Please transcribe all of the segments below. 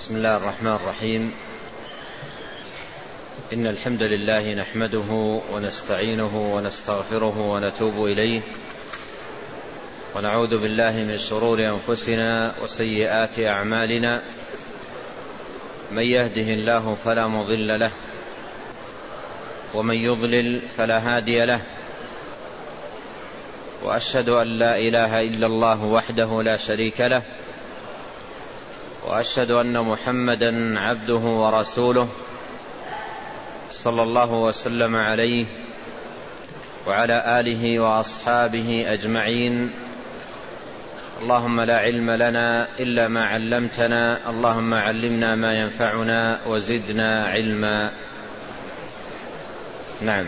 بسم الله الرحمن الرحيم. إن الحمد لله نحمده ونستعينه ونستغفره ونتوب إليه، ونعوذ بالله من شرور أنفسنا وسيئات أعمالنا. من يهده الله فلا مضل له، ومن يضلل فلا هادي له، وأشهد أن لا إله إلا الله وحده لا شريك له، وأشهد أن محمدا عبده ورسوله صلى الله وسلم عليه وعلى آله وأصحابه أجمعين. اللهم لا علم لنا إلا ما علمتنا، اللهم علمنا ما ينفعنا وزدنا علما. نعم.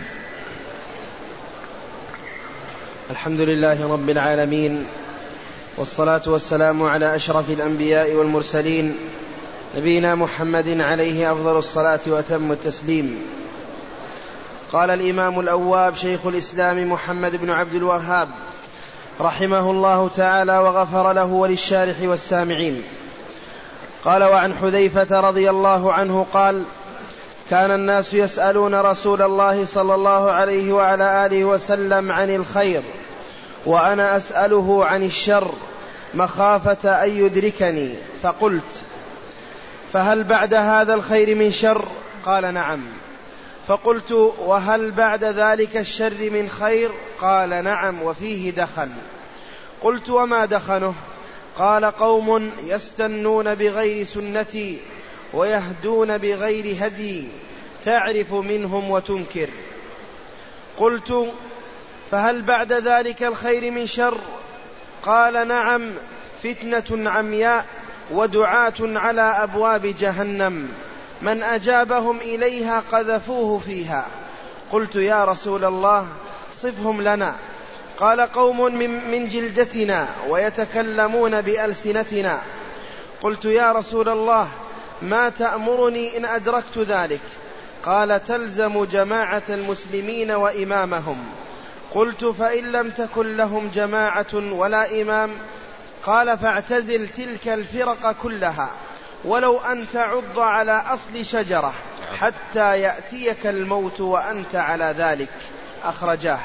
الحمد لله رب العالمين، والصلاة والسلام على أشرف الأنبياء والمرسلين، نبينا محمد عليه أفضل الصلاة وأتم التسليم. قال الإمام الأواب شيخ الإسلام محمد بن عبد الوهاب رحمه الله تعالى وغفر له وللشارح والسامعين. قال: وعن حذيفة رضي الله عنه قال: كان الناس يسألون رسول الله صلى الله عليه وعلى آله وسلم عن الخير، وأنا أسأله عن الشر مخافة أن يدركني، فقلت: فهل بعد هذا الخير من شر؟ قال: نعم. فقلت: وهل بعد ذلك الشر من خير؟ قال: نعم، وفيه دخن. قلت: وما دخنه؟ قال: قوم يستنون بغير سنتي ويهدون بغير هدي، تعرف منهم وتنكر. قلت: فهل بعد ذلك الخير من شر؟ قال: نعم، فتنة عمياء ودعاة على أبواب جهنم، من أجابهم إليها قذفوه فيها. قلت: يا رسول الله صفهم لنا. قال: قوم من جلدتنا ويتكلمون بألسنتنا. قلت: يا رسول الله ما تأمرني إن أدركت ذلك؟ قال: تلزم جماعة المسلمين وإمامهم. قلت: فإن لم تكن لهم جماعة ولا إمام؟ قال: فاعتزل تلك الفرق كلها، ولو أن تعض على أصل شجرة حتى يأتيك الموت وأنت على ذلك. أخرجاه.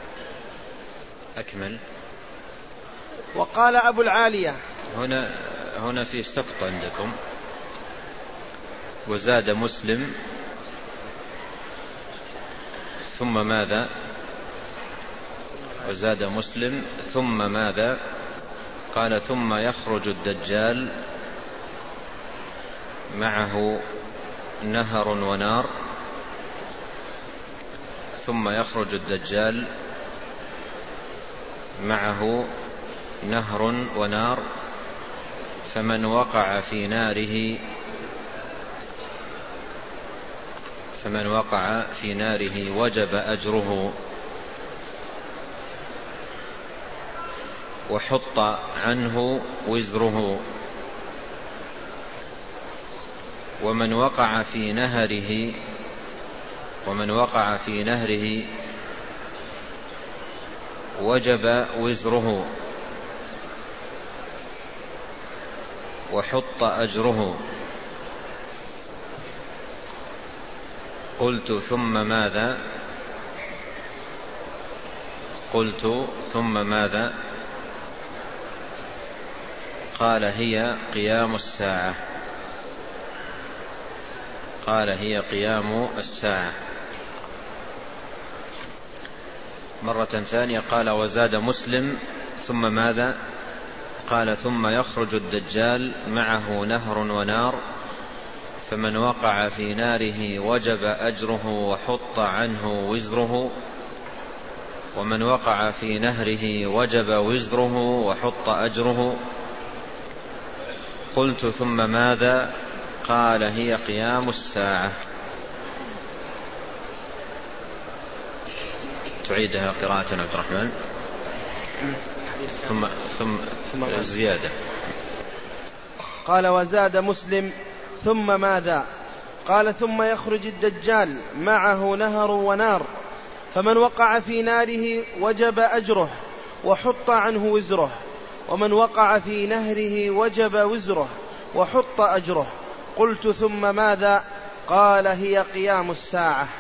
أكمل. وقال أبو العالية: هنا في سقط عندكم، وزاد مسلم ثم ماذا؟ وزاد مسلم ثم ماذا؟ قال: ثم يخرج الدجال معه نهر ونار. ثم يخرج الدجال معه نهر ونار، فمن وقع في ناره وجب أجره، وحط عنه وزره. ومن وقع في نهره وجب وزره وحط أجره. قلت: ثم ماذا؟ قال: هي قيام الساعة. مرة ثانية قال: وزاد مسلم ثم ماذا؟ قال: ثم يخرج الدجال معه نهر ونار، فمن وقع في ناره وجب أجره وحط عنه وزره، ومن وقع في نهره وجب وزره وحط أجره. قلت: ثم ماذا؟ قال: هي قيام الساعة. تعيدها قراءة عبد الرحمن. ثم زيادة. قال: وزاد مسلم ثم ماذا؟ قال: ثم يخرج الدجال معه نهر ونار، فمن وقع في ناره وجب أجره وحط عنه وزره، ومن وقع في نهره وجب وزره وحط أجره. قلت ثم ماذا؟ قال هي قيام الساعة.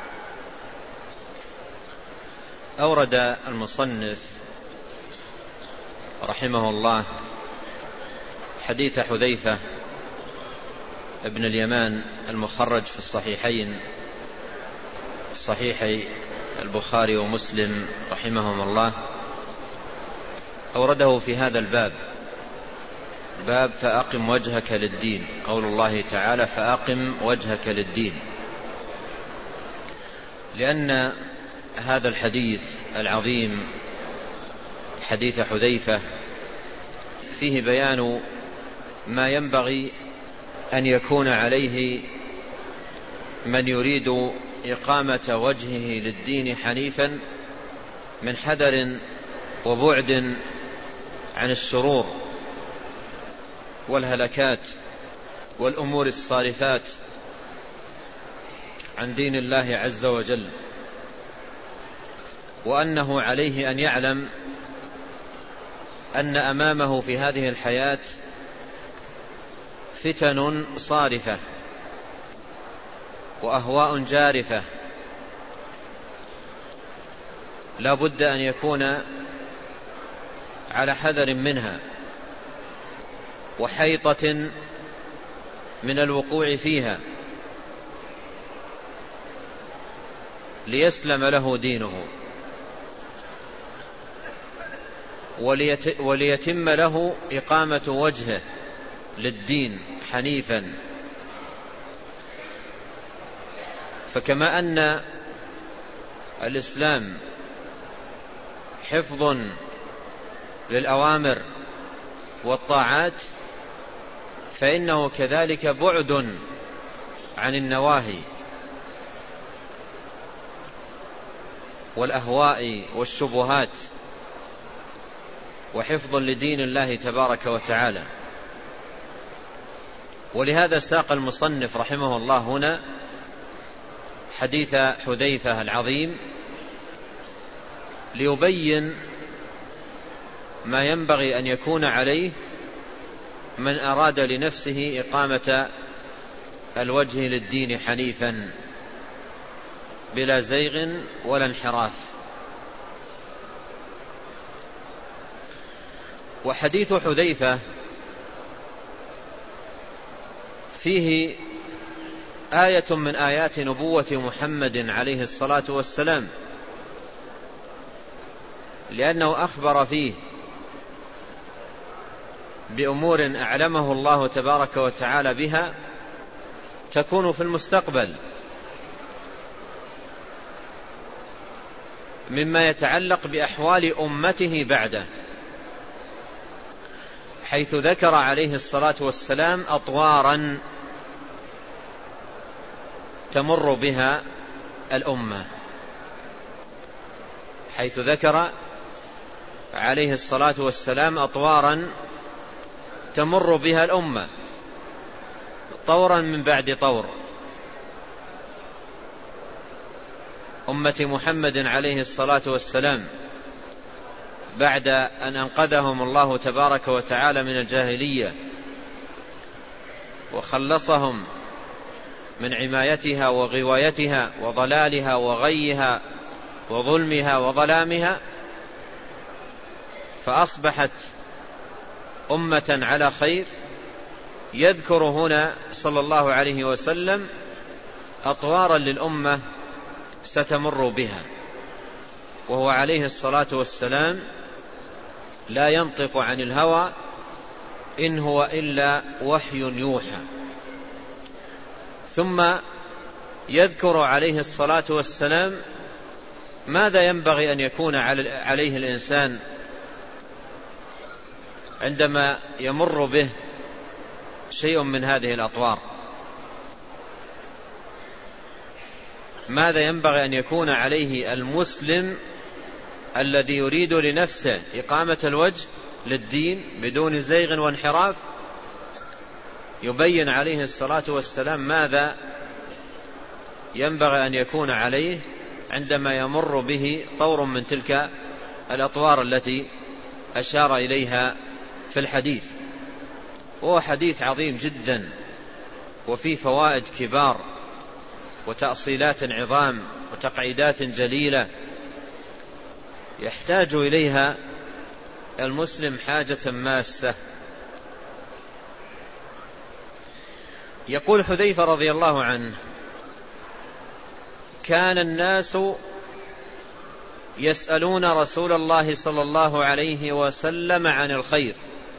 أورد المصنف رحمه الله حديث حذيفة ابن اليمان المخرج في الصحيحين، صحيح البخاري ومسلم رحمهم الله، أورده في هذا الباب، باب فأقم وجهك للدين، قول الله تعالى فأقم وجهك للدين، لأن هذا الحديث العظيم حديث حذيفة فيه بيان ما ينبغي أن يكون عليه من يريد إقامة وجهه للدين حنيفا من حذر وبعد عن الشرور والهلكات والأمور الصارفات عن دين الله عز وجل، وأنه عليه أن يعلم أن أمامه في هذه الحياة فتن صارفة وأهواء جارفة لا بد أن يكون على حذر منها وحيطة من الوقوع فيها ليسلم له دينه وليتم له إقامة وجهه للدين حنيفا. فكما أن الإسلام حفظ للأوامر والطاعات، فإنه كذلك بعد عن النواهي والأهواء والشبهات، وحفظ لدين الله تبارك وتعالى. ولهذا ساق المصنف رحمه الله هنا حديث حذيفة العظيم ليبين ما ينبغي أن يكون عليه من أراد لنفسه إقامة الوجه للدين حنيفا بلا زيغ ولا انحراف. وحديث حذيفة فيه آية من آيات نبوة محمد عليه الصلاة والسلام، لأنه أخبر فيه بأمور أعلمه الله تبارك وتعالى بها تكون في المستقبل مما يتعلق بأحوال أمته بعده، حيث ذكر عليه الصلاة والسلام أطوارا تمر بها الأمة، حيث ذكر عليه الصلاة والسلام أطوارا تمر بها الأمة طورا من بعد طور. أمة محمد عليه الصلاة والسلام بعد أن أنقذهم الله تبارك وتعالى من الجاهلية وخلصهم من عمايتها وغوايتها وضلالها وغيها وظلمها وظلامها، فأصبحت أمة على خير. يذكر هنا صلى الله عليه وسلم أطوارا للأمة ستمر بها، وهو عليه الصلاة والسلام لا ينطق عن الهوى إن هو إلا وحي يوحى. ثم يذكر عليه الصلاة والسلام ماذا ينبغي أن يكون عليه الإنسان عندما يمر به شيء من هذه الأطوار، ماذا ينبغي أن يكون عليه المسلم الذي يريد لنفسه إقامة الوجه للدين بدون زيغ وانحراف. يبين عليه الصلاة والسلام ماذا ينبغي أن يكون عليه عندما يمر به طور من تلك الأطوار التي أشار إليها في الحديث. وهو حديث عظيم جدا وفي فوائد كبار وتأصيلات عظام وتقعيدات جليلة يحتاج إليها المسلم حاجة ماسة. يقول حذيفة رضي الله عنه: كان الناس يسألون رسول الله صلى الله عليه وسلم عن الخير،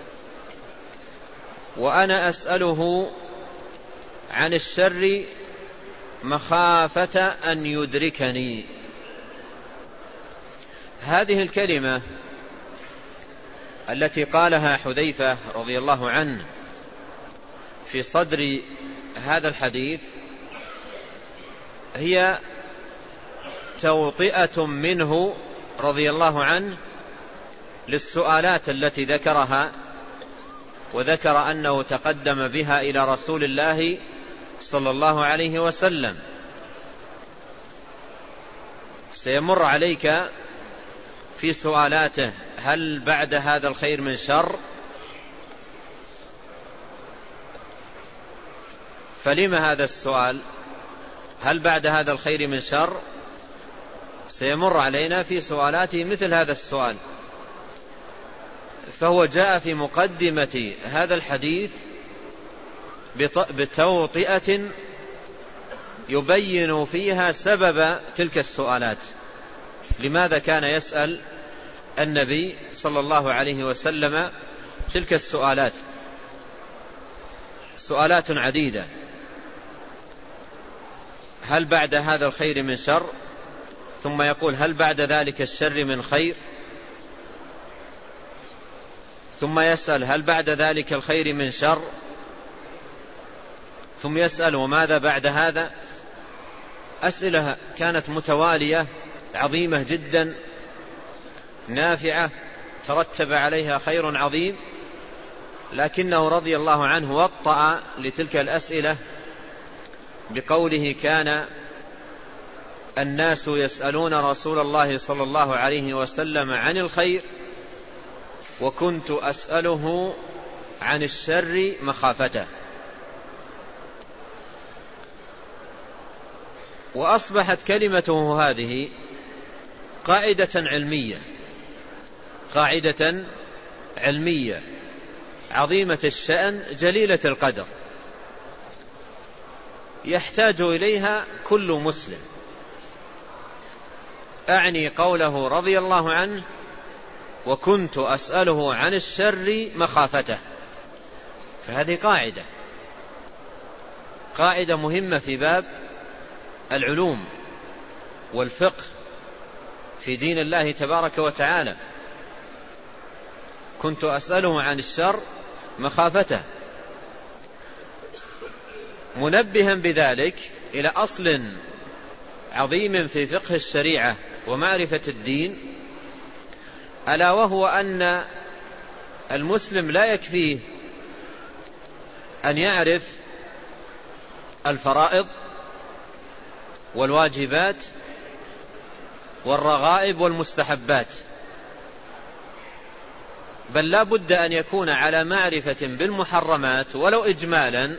وأنا أسأله عن الشر مخافة أن يدركني. هذه الكلمة التي قالها حذيفة رضي الله عنه في صدر هذا الحديث هي توطئة منه رضي الله عنه للسؤالات التي ذكرها، وذكر أنه تقدم بها إلى رسول الله صلى الله عليه وسلم. سيمر عليك في سؤالاته: هل بعد هذا الخير من شر؟ فلما هذا السؤال؟ هل بعد هذا الخير من شر؟ سيمر علينا في سؤالاته مثل هذا السؤال. فهو جاء في مقدمة هذا الحديث بتوطئة يبين فيها سبب تلك السؤالات. لماذا كان يسأل النبي صلى الله عليه وسلم تلك السؤالات؟ سؤالات عديدة: هل بعد هذا الخير من شر؟ ثم يقول: هل بعد ذلك الشر من خير؟ ثم يسأل: هل بعد ذلك الخير من شر؟ ثم يسأل: وماذا بعد هذا؟ أسئلة كانت متوالية عظيمة جدا نافعة ترتب عليها خير عظيم، لكنه رضي الله عنه وطأ لتلك الأسئلة بقوله: كان الناس يسألون رسول الله صلى الله عليه وسلم عن الخير، وكنت أسأله عن الشر مخافته. وأصبحت كلمته هذه قاعدة علمية عظيمة الشأن جليلة القدر، يحتاج إليها كل مسلم. أعني قوله رضي الله عنه: وكنت أسأله عن الشر مخافته. فهذه قاعدة مهمة في باب العلوم والفقه في دين الله تبارك وتعالى. كنت أسأله عن الشر مخافته، منبها بذلك إلى أصل عظيم في فقه الشريعة ومعرفة الدين، ألا وهو أن المسلم لا يكفيه أن يعرف الفرائض والواجبات والرغائب والمستحبات، بل لا بد أن يكون على معرفة بالمحرمات ولو إجمالا.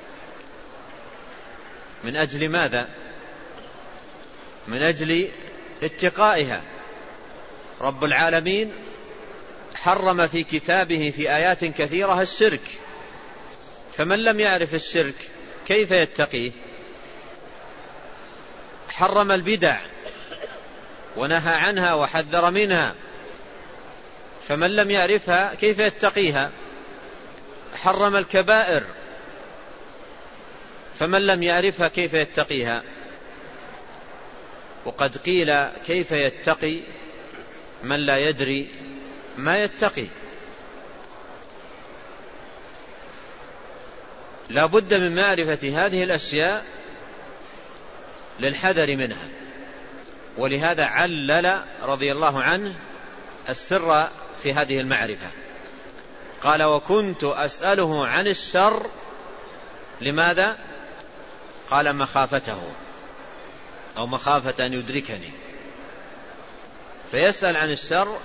من أجل ماذا؟ من أجل اتقائها. رب العالمين حرم في كتابه في آيات كثيرة الشرك، فمن لم يعرف الشرك كيف يتقيه؟ حرم البدع ونهى عنها وحذر منها، فمن لم يعرفها كيف يتقيها؟ حرم الكبائر، فمن لم يعرفها كيف يتقيها؟ وقد قيل: كيف يتقي من لا يدري ما يتقي؟ لا بد من معرفة هذه الأشياء للحذر منها. ولهذا علل رضي الله عنه السر في هذه المعرفة. قال: وكنت أسأله عن الشر. لماذا؟ قال: مخافته، أو مخافة أن يدركني. فيسأل عن الشر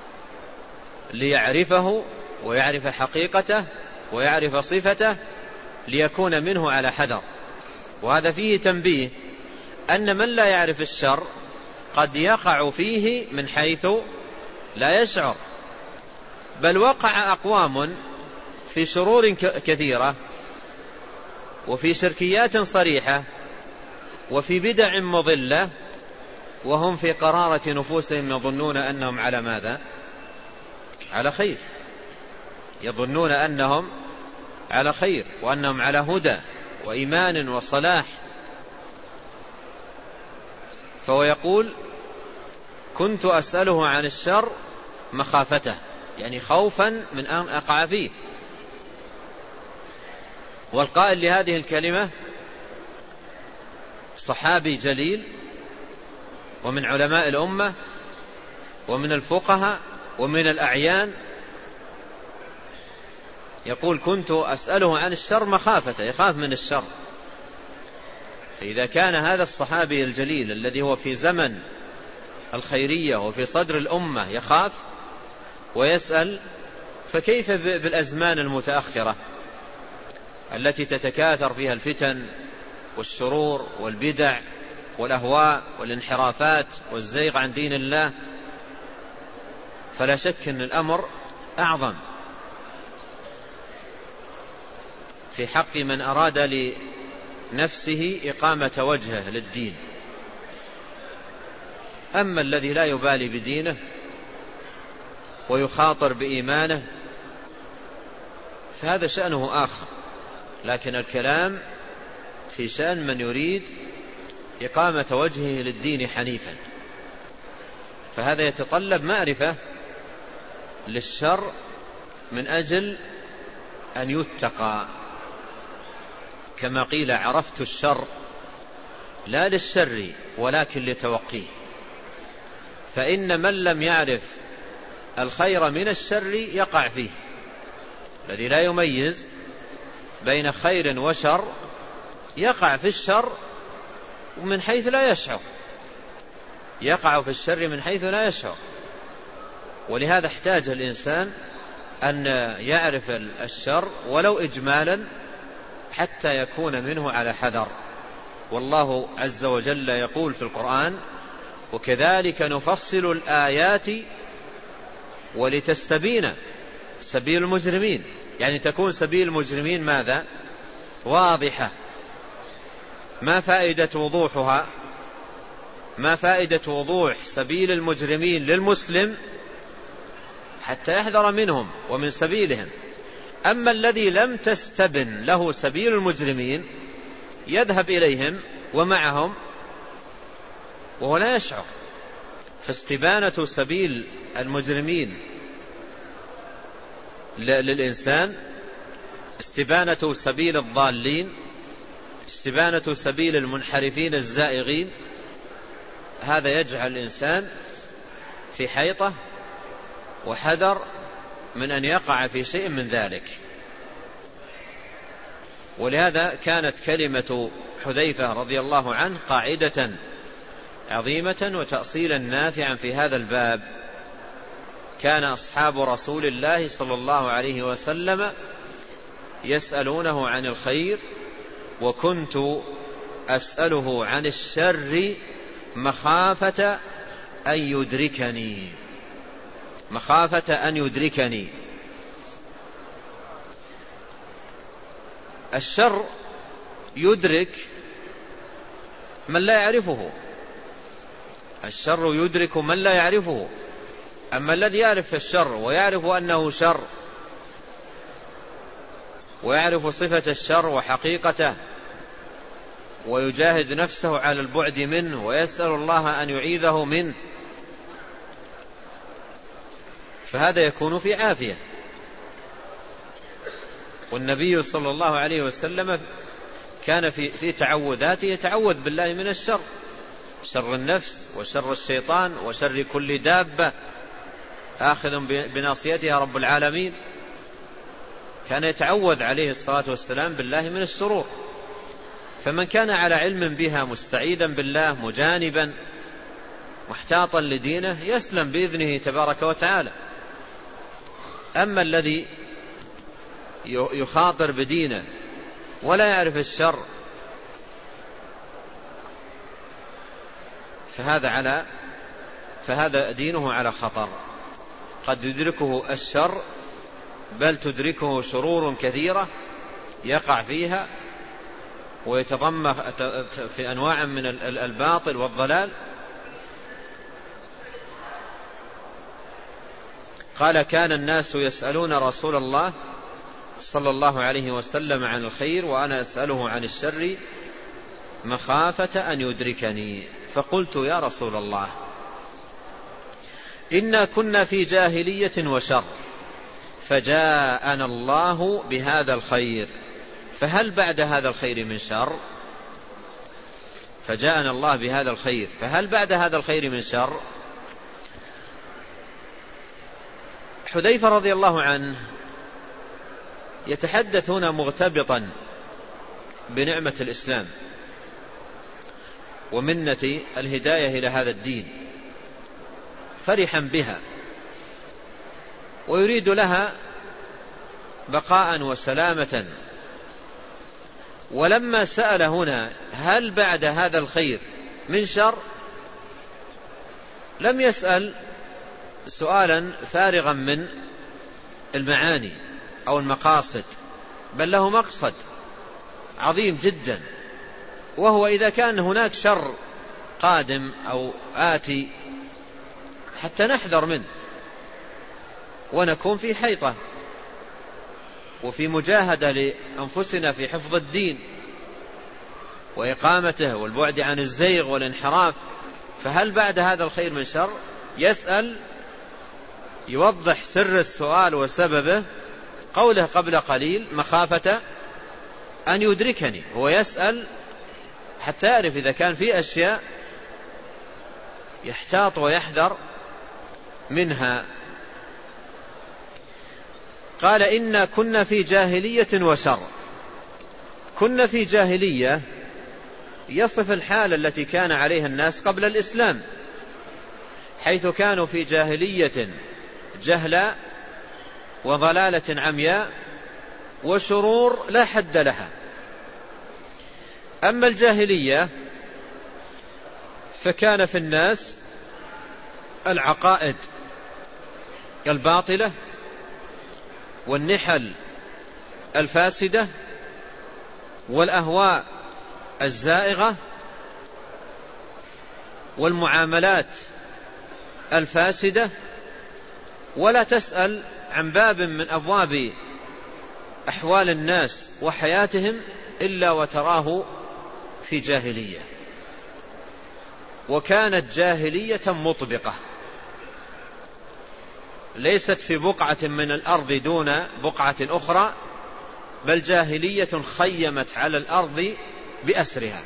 ليعرفه ويعرف حقيقته ويعرف صفته، ليكون منه على حذر. وهذا فيه تنبيه أن من لا يعرف الشر قد يقع فيه من حيث لا يشعر، بل وقع أقوام في شرور كثيرة وفي شركيات صريحة وفي بدع مضلة وهم في قرارة نفوسهم يظنون أنهم على ماذا؟ على خير، يظنون أنهم على خير وأنهم على هدى وإيمان وصلاح. فهو يقول كنت أسأله عن الشر مخافته، يعني خوفا من أن أقع فيه. والقائل لهذه الكلمة صحابي جليل ومن علماء الأمة ومن الفقهاء ومن الأعيان، يقول كنت أسأله عن الشر مخافته، يخاف من الشر. فإذا كان هذا الصحابي الجليل الذي هو في زمن الخيرية وفي صدر الأمة يخاف ويسأل، فكيف بالأزمان المتأخرة التي تتكاثر فيها الفتن والشرور والبدع والأهواء والانحرافات والزيغ عن دين الله؟ فلا شك أن الأمر أعظم في حق من أراد لنفسه إقامة وجهه للدين. أما الذي لا يبالي بدينه ويخاطر بإيمانه فهذا شأنه آخر، لكن الكلام في شأن من يريد إقامة وجهه للدين حنيفا، فهذا يتطلب معرفة للشر من أجل أن يتقى، كما قيل عرفت الشر لا للشر ولكن لتوقيه. فإن من لم يعرف الخير من الشر يقع فيه. الذي لا يميز بين خير وشر يقع في الشر من حيث لا يشعر، يقع في الشر من حيث لا يشعر. ولهذا احتاج الإنسان أن يعرف الشر ولو إجمالا حتى يكون منه على حذر. والله عز وجل يقول في القرآن وكذلك نفصل الآيات ولتستبين سبيل المجرمين، يعني تكون سبيل المجرمين ماذا؟ واضحة. ما فائدة وضوحها؟ ما فائدة وضوح سبيل المجرمين للمسلم؟ حتى يحذر منهم ومن سبيلهم. أما الذي لم تستبن له سبيل المجرمين يذهب إليهم ومعهم وهو لا يشعر. فاستبانة سبيل المجرمين للإنسان، استبانة سبيل الضالين، استبانة سبيل المنحرفين الزائغين، هذا يجعل الإنسان في حيطة وحذر من أن يقع في شيء من ذلك. ولهذا كانت كلمة حذيفة رضي الله عنه قاعدة عظيمة وتأصيلا نافعا في هذا الباب. كان أصحاب رسول الله صلى الله عليه وسلم يسألونه عن الخير وكنت أسأله عن الشر مخافة أن يدركني، مخافة أن يدركني. الشر يدرك من لا يعرفه، الشر يدرك من لا يعرفه. أما الذي يعرف الشر ويعرف أنه شر ويعرف صفة الشر وحقيقته ويجاهد نفسه على البعد منه ويسأل الله أن يعيذه منه، فهذا يكون في عافية. والنبي صلى الله عليه وسلم كان في تعوذاته يتعوذ بالله من الشر، شر النفس وشر الشيطان وشر كل دابة آخذ بناصيتها رب العالمين. كان يتعوذ عليه الصلاة والسلام بالله من الشرور. فمن كان على علم بها مستعيذا بالله مجانبا محتاطا لدينه يسلم بإذنه تبارك وتعالى. أما الذي يخاطر بدينه ولا يعرف الشر، فهذا دينه على خطر. قد يدركه الشر، بل تدركه شرور كثيرة يقع فيها ويتضمن في أنواع من الباطل والضلال. قال: كان الناس يسألون رسول الله صلى الله عليه وسلم عن الخير وأنا أسأله عن الشر مخافة أن يدركني، فقلت: يا رسول الله، إنا كنا في جاهلية وشر، فجاءنا الله بهذا الخير، فهل بعد هذا الخير من شر؟ فجاءنا الله بهذا الخير، فهل بعد هذا الخير من شر؟ حذيفة رضي الله عنه يتحدث هنا مغتبطا بنعمة الإسلام ومنة الهداية إلى هذا الدين، فرحا بها ويريد لها بقاء وسلامة. ولما سأل هنا هل بعد هذا الخير من شر، لم يسأل سؤالا فارغا من المعاني أو المقاصد، بل له مقصد عظيم جدا، وهو إذا كان هناك شر قادم أو آتي حتى نحذر منه ونكون في حيطة وفي مجاهدة لأنفسنا في حفظ الدين وإقامته والبعد عن الزيغ والانحراف. فهل بعد هذا الخير من شر؟ يسأل، يوضح سر السؤال وسببه قوله قبل قليل: مخافة أن يدركني. هو يسأل حتى يعرف إذا كان في أشياء يحتاط ويحذر منها. قال: إنا كنا في جاهلية وشر. كنا في جاهلية يصف الحالة التي كان عليها الناس قبل الإسلام، حيث كانوا في جاهلية جهلا وضلالة عمياء وشرور لا حد لها. أما الجاهلية فكان في الناس العقائد الباطلة والنحل الفاسدة والأهواء الزائغة والمعاملات الفاسدة، ولا تسأل عن باب من أبواب أحوال الناس وحياتهم إلا وتراه في جاهلية. وكانت جاهلية مطبقة، ليست في بقعة من الأرض دون بقعة أخرى، بل جاهلية خيمت على الأرض بأسرها،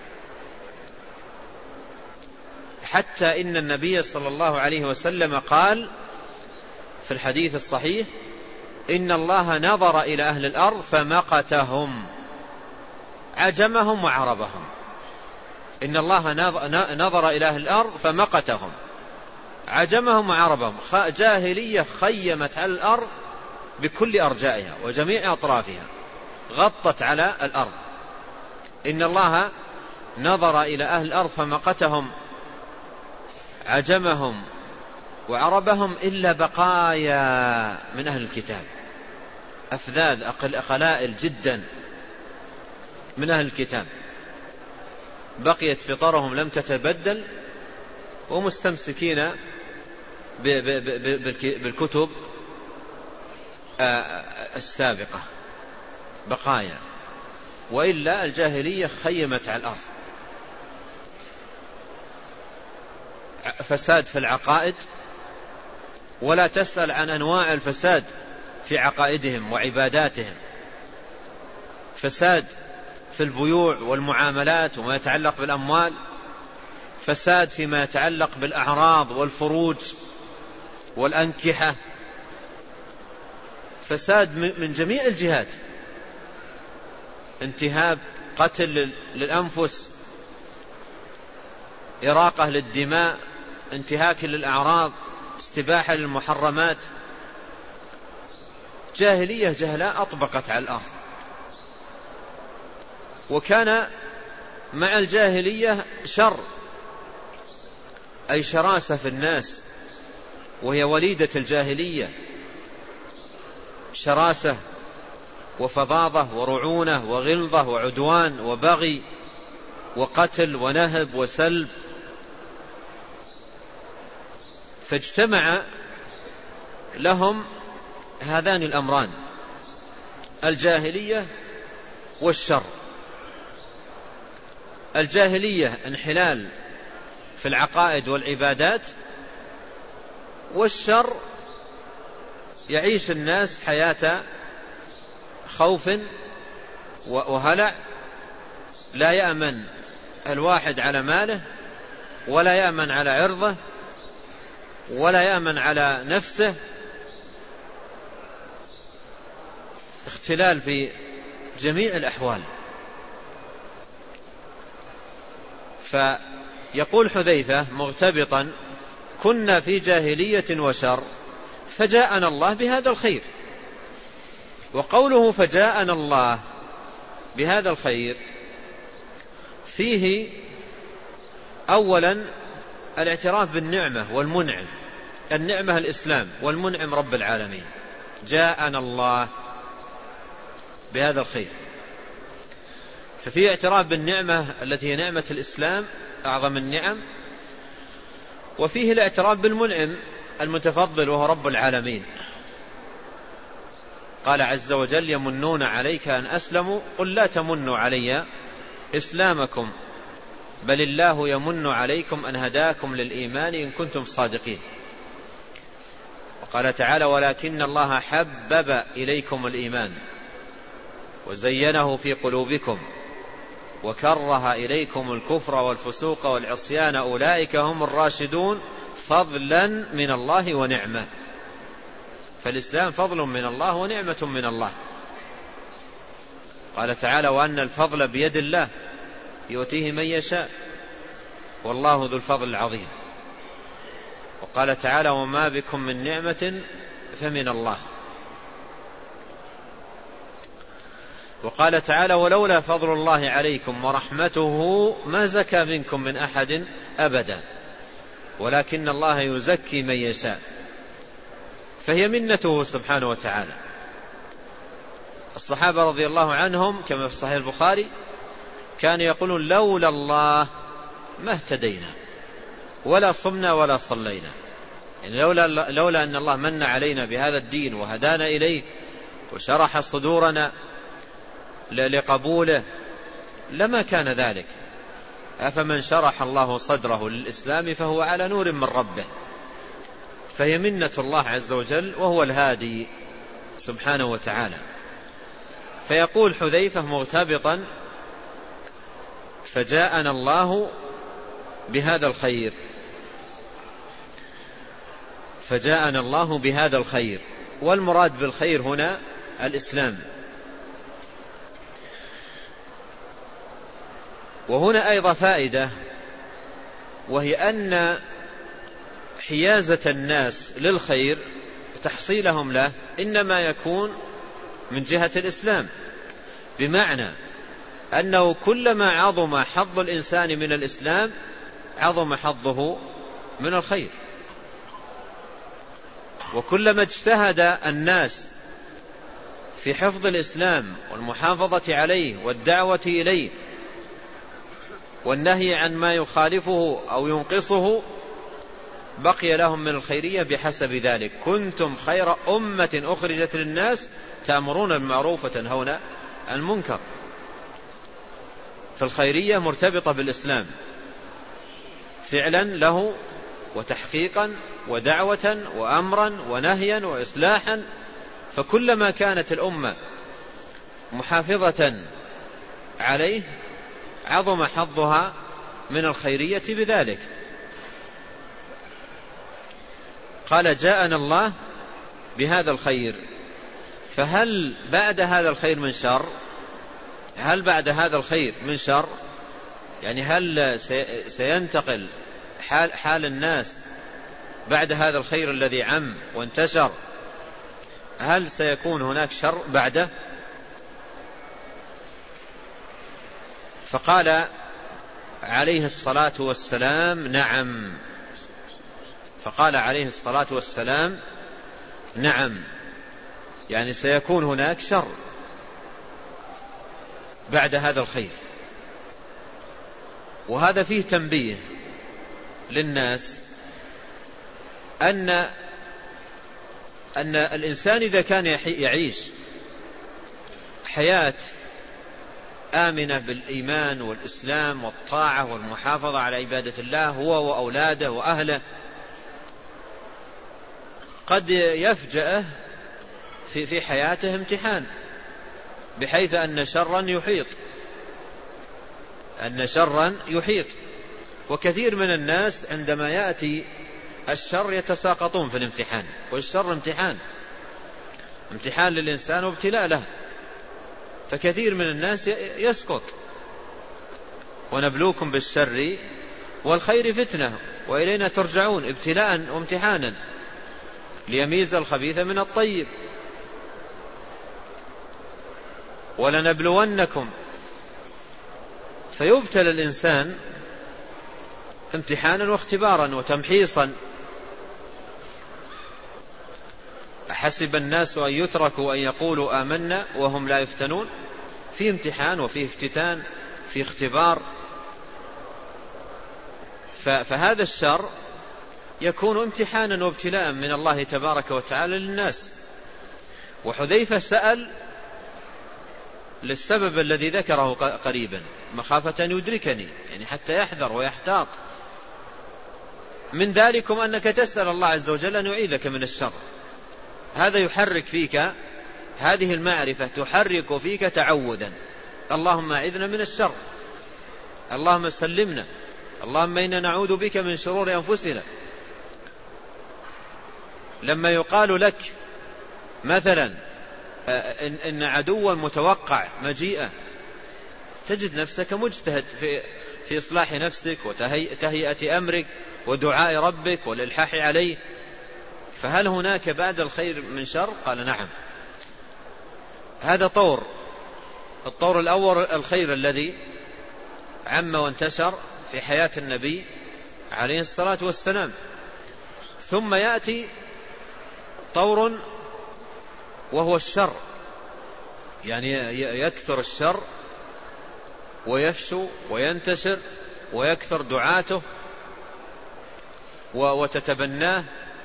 حتى إن النبي صلى الله عليه وسلم قال في الحديث الصحيح: إن الله نظر إلى أهل الأرض فمقتهم، عجمهم وعربهم. إن الله نظر إلى أهل الأرض فمقتهم، عجمهم وعربهم. جاهلية خيمت على الأرض بكل أرجائها وجميع أطرافها، غطت على الأرض. إن الله نظر إلى أهل الأرض فمقتهم، عجمهم وعربهم، إلا بقايا من أهل الكتاب، أفذاذ قلائل جدا من أهل الكتاب بقيت فطرهم لم تتبدل، ومستمسكين بالكتب السابقة بقايا، وإلا الجاهلية خيمت على الأرض. فساد في العقائد، ولا تسأل عن أنواع الفساد في عقائدهم وعباداتهم. فساد في البيوع والمعاملات وما يتعلق بالأموال، فساد فيما يتعلق بالأعراض والفروج والأنكحة، فساد من جميع الجهات، انتهاب، قتل للأنفس، إراقة للدماء، انتهاك للأعراض، استباحة للمحرمات. جاهلية جهلاء أطبقت على الأرض. وكان مع الجاهلية شر، أي شراسة في الناس، وهي وليدة الجاهلية، شراسة وفظاظة ورعونة وغلظة وعدوان وبغي وقتل ونهب وسلب. فاجتمع لهم هذان الأمران، الجاهلية والشر. الجاهلية انحلال في العقائد والعبادات، والشر يعيش الناس حياة خوف وهلع، لا يأمن الواحد على ماله، ولا يأمن على عرضه، ولا يأمن على نفسه، اختلال في جميع الأحوال. فيقول حذيفة مغتبطا: كنا في جاهلية وشر فجاءنا الله بهذا الخير. وقوله فجاءنا الله بهذا الخير فيه أولا الاعتراف بالنعمة والمنعم. النعمة الإسلام، والمنعم رب العالمين. جاءنا الله بهذا الخير، ففي اعتراف بالنعمة التي هي نعمة الإسلام أعظم النعم، وفيه الاعتراف بالمنعم المتفضل وهو رب العالمين. قال عز وجل: يمنون عليك أن أسلموا قل لا تمنوا علي إسلامكم بل الله يمن عليكم أن هداكم للإيمان إن كنتم صادقين. وقال تعالى: ولكن الله حبب إليكم الإيمان وزينه في قلوبكم وكره إليكم الكفر والفسوق والعصيان أولئك هم الراشدون فضلا من الله ونعمة. فالإسلام فضل من الله ونعمة من الله. قال تعالى: وأن الفضل بيد الله يؤتيه من يشاء والله ذو الفضل العظيم. وقال تعالى: وما بكم من نعمة فمن الله. وقال تعالى: ولولا فضل الله عليكم ورحمته ما زكى منكم من أحد أبدا ولكن الله يزكي من يشاء. فهي منته سبحانه وتعالى. الصحابة رضي الله عنهم كما في صحيح البخاري كانوا يقولون: لولا الله ما اهتدينا ولا صمنا ولا صلينا. يعني لولا أن الله من علينا بهذا الدين وهدانا إليه وشرح صدورنا لقبوله لما كان ذلك. أفمن شرح الله صدره للإسلام فهو على نور من ربه. فهي منة الله عز وجل وهو الهادي سبحانه وتعالى. فيقول حذيفة مغتبطا: فجاءنا الله بهذا الخير. فجاءنا الله بهذا الخير، والمراد بالخير هنا الإسلام. وهنا أيضا فائدة، وهي أن حيازة الناس للخير تحصيلهم له إنما يكون من جهة الإسلام، بمعنى أنه كلما عظم حظ الإنسان من الإسلام عظم حظه من الخير. وكلما اجتهد الناس في حفظ الإسلام والمحافظة عليه والدعوة إليه والنهي عن ما يخالفه أو ينقصه بقي لهم من الخيرية بحسب ذلك. كنتم خير أمة أخرجت للناس تأمرون بالمعروف وتنهون عن المنكر. فالخيرية مرتبطة بالإسلام فعلا له وتحقيقا ودعوة وأمرا ونهيا وإصلاحا. فكلما كانت الأمة محافظة عليه عظم حظها من الخيرية بذلك. قال: جاءنا الله بهذا الخير. فهل بعد هذا الخير من شر؟ هل بعد هذا الخير من شر؟ يعني هل سينتقل حال الناس بعد هذا الخير الذي عم وانتشر؟ هل سيكون هناك شر بعده؟ فقال عليه الصلاة والسلام نعم. فقال عليه الصلاة والسلام نعم، يعني سيكون هناك شر بعد هذا الخير. وهذا فيه تنبيه للناس أن الإنسان إذا كان يعيش حياة آمنة بالإيمان والإسلام والطاعة والمحافظة على عبادة الله هو وأولاده وأهله، قد يفجأه في حياته امتحان، بحيث أن شرا يحيط. وكثير من الناس عندما يأتي الشر يتساقطون في الامتحان، والشر امتحان للإنسان وابتلاء له، فكثير من الناس يسقط. ونبلوكم بالشر والخير فتنة وإلينا ترجعون، ابتلاء وامتحانا ليميز الخبيث من الطيب. ولنبلونكم، فيبتلى الإنسان امتحانا واختبارا وتمحيصا. أحسب الناس أن يتركوا أن يقولوا آمنا وهم لا يفتنون؟ في امتحان وفي افتتان، في اختبار. فهذا الشر يكون امتحانا وابتلاء من الله تبارك وتعالى للناس. وحذيفة سأل للسبب الذي ذكره قريبا، مخافة أن يدركني، يعني حتى يحذر ويحتاط. من ذلكم أنك تسأل الله عز وجل أن يعيذك من الشر. هذا يحرك فيك، هذه المعرفة تحرك فيك تعودا. اللهم أعذنا من الشر، اللهم سلمنا، اللهم إنا نعوذ بك من شرور أنفسنا. لما يقال لك مثلا إن عدوا متوقع مجيئة، تجد نفسك مجتهد في إصلاح نفسك وتهيئة أمرك ودعاء ربك والإلحاح عليه. فهل هناك بعد الخير من شر؟ قال نعم. هذا الطور الأول الخير الذي عم وانتشر في حياة النبي عليه الصلاة والسلام. ثم يأتي طور وهو الشر، يعني يكثر الشر ويفشو وينتشر ويكثر دعاته وتتبناه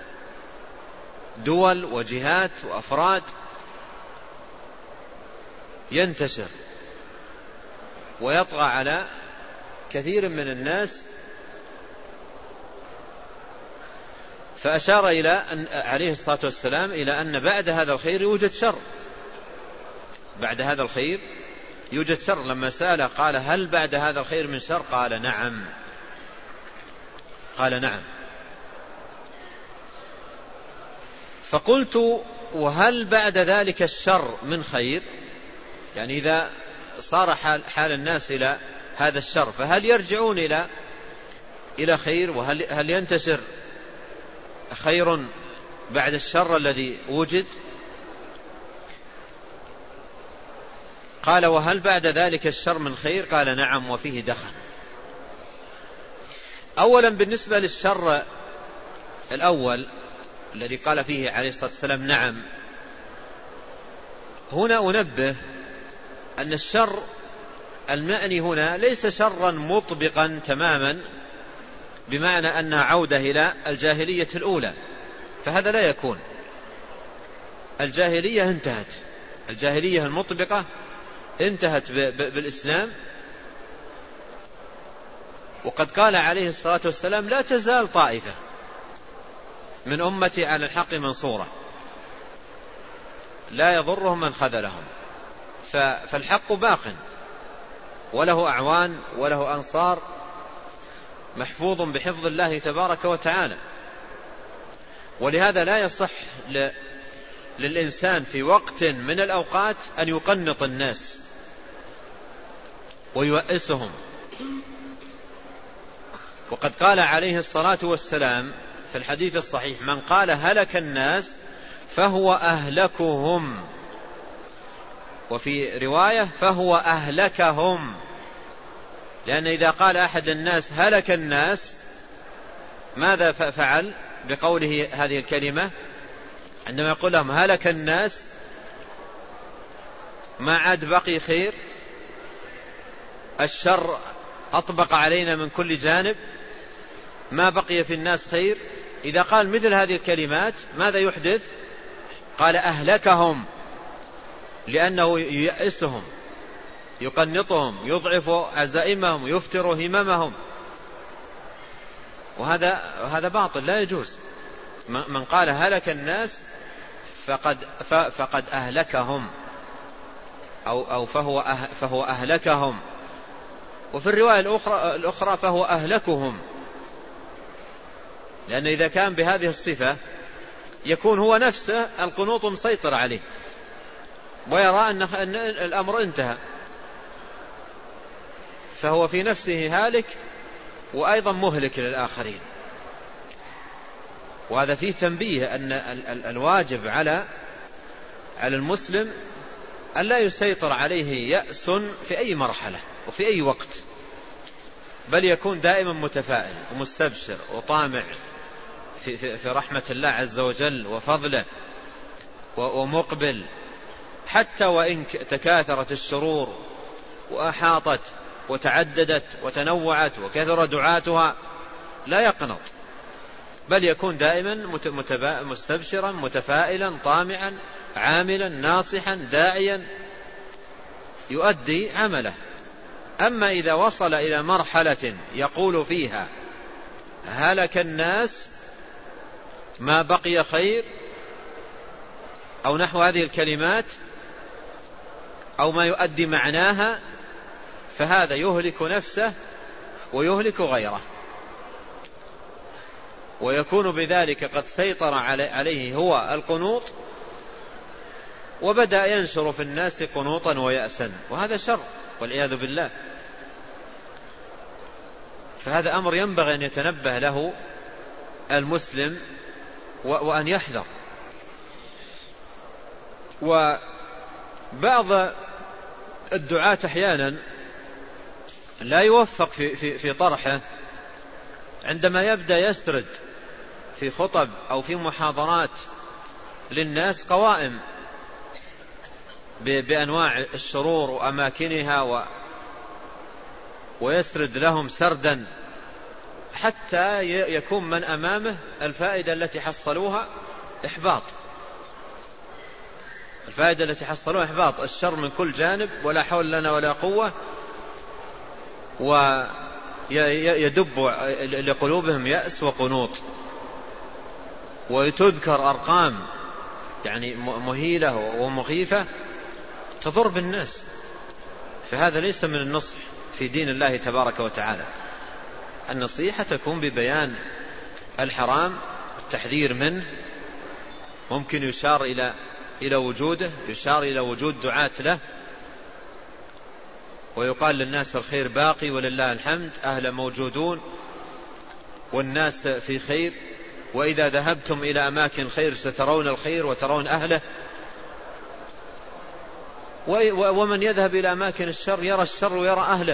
دول وجهات وأفراد، ينتشر ويطغى على كثير من الناس. فأشار إلى أن عليه الصلاة والسلام إلى أن بعد هذا الخير يوجد شر، بعد هذا الخير يوجد شر. لما سأله قال هل بعد هذا الخير من شر؟ قال نعم. قال نعم. فقلت وهل بعد ذلك الشر من خير؟ يعني إذا صار حال الناس إلى هذا الشر، فهل يرجعون إلى خير؟ وهل ينتشر خير بعد الشر الذي وجد؟ قال وهل بعد ذلك الشر من خير؟ قال نعم وفيه دخل. أولا بالنسبة للشر الأول الذي قال فيه عليه الصلاة والسلام نعم، هنا أنبه أن الشر المعني هنا ليس شرا مطبقا تماما، بمعنى أنها عودة إلى الجاهلية الأولى، فهذا لا يكون. الجاهلية انتهت، الجاهلية المطبقة انتهت بالإسلام. وقد قال عليه الصلاة والسلام لا تزال طائفة من أمتي على الحق منصورة لا يضرهم من خذلهم. فالحق باق وله أعوان وله أنصار، محفوظ بحفظ الله تبارك وتعالى. ولهذا لا يصح للإنسان في وقت من الأوقات أن يقنط الناس ويؤسهم. وقد قال عليه الصلاة والسلام في الحديث الصحيح من قال هلك الناس فهو أهلكهم، وفي رواية فهو أهلكهم. لأن إذا قال أحد الناس هلك الناس، ماذا فعل بقوله هذه الكلمة؟ عندما يقول لهم هلك الناس ما عاد بقي خير، الشر أطبق علينا من كل جانب، ما بقي في الناس خير. إذا قال مثل هذه الكلمات ماذا يحدث؟ قال أهلكهم، لأنه ييأسهم، يقنطهم، يضعف عزائمهم، يفتر هممهم، وهذا باطل لا يجوز. من قال هلك الناس فقد أهلكهم، أو فهو أهلكهم. وفي الرواية الأخرى فهو أهلكهم، لأن إذا كان بهذه الصفة يكون هو نفسه القنوط مسيطر عليه، ويرى أن الأمر انتهى، فهو في نفسه هالك وأيضا مهلك للآخرين. وهذا فيه تنبيه أن الواجب على المسلم أن لا يسيطر عليه يأس في أي مرحلة وفي أي وقت، بل يكون دائما متفائل ومستبشر وطامع في رحمة الله عز وجل وفضله، ومقبل، حتى وإن تكاثرت الشرور وأحاطت وتعددت وتنوعت وكثر دعاتها، لا يقنط، بل يكون دائما مستبشرا متفائلا طامعا عاملا ناصحا داعيا يؤدي عمله. أما إذا وصل إلى مرحلة يقول فيها هلك الناس ما بقي خير، أو نحو هذه الكلمات، أو ما يؤدي معناها، فهذا يهلك نفسه ويهلك غيره، ويكون بذلك قد سيطر عليه هو القنوط، وبدأ ينشر في الناس قنوطا ويأسا، وهذا شر والعياذ بالله. فهذا أمر ينبغي أن يتنبه له المسلم وأن يحذر. وبعض الدعاة أحيانا لا يوفق في طرحه، عندما يبدأ يسرد في خطب أو في محاضرات للناس قوائم بأنواع الشرور وأماكنها، ويسرد لهم سردا حتى يكون من أمامه الفائدة التي حصلوها إحباط، الفائدة التي حصلوها إحباط، الشر من كل جانب، ولا حول لنا ولا قوة، ويدب لقلوبهم يأس وقنوط، وتذكر أرقام يعني مهيلة ومخيفة تضر بالناس. فهذا ليس من النصح في دين الله تبارك وتعالى. النصيحة تكون ببيان الحرام، التحذير منه، ممكن يشار إلى وجوده، يشار إلى وجود دعاة له، ويقال للناس الخير باقي ولله الحمد، أهل موجودون والناس في خير، وإذا ذهبتم إلى أماكن خير سترون الخير وترون أهله، ومن يذهب إلى أماكن الشر يرى الشر ويرى أهله،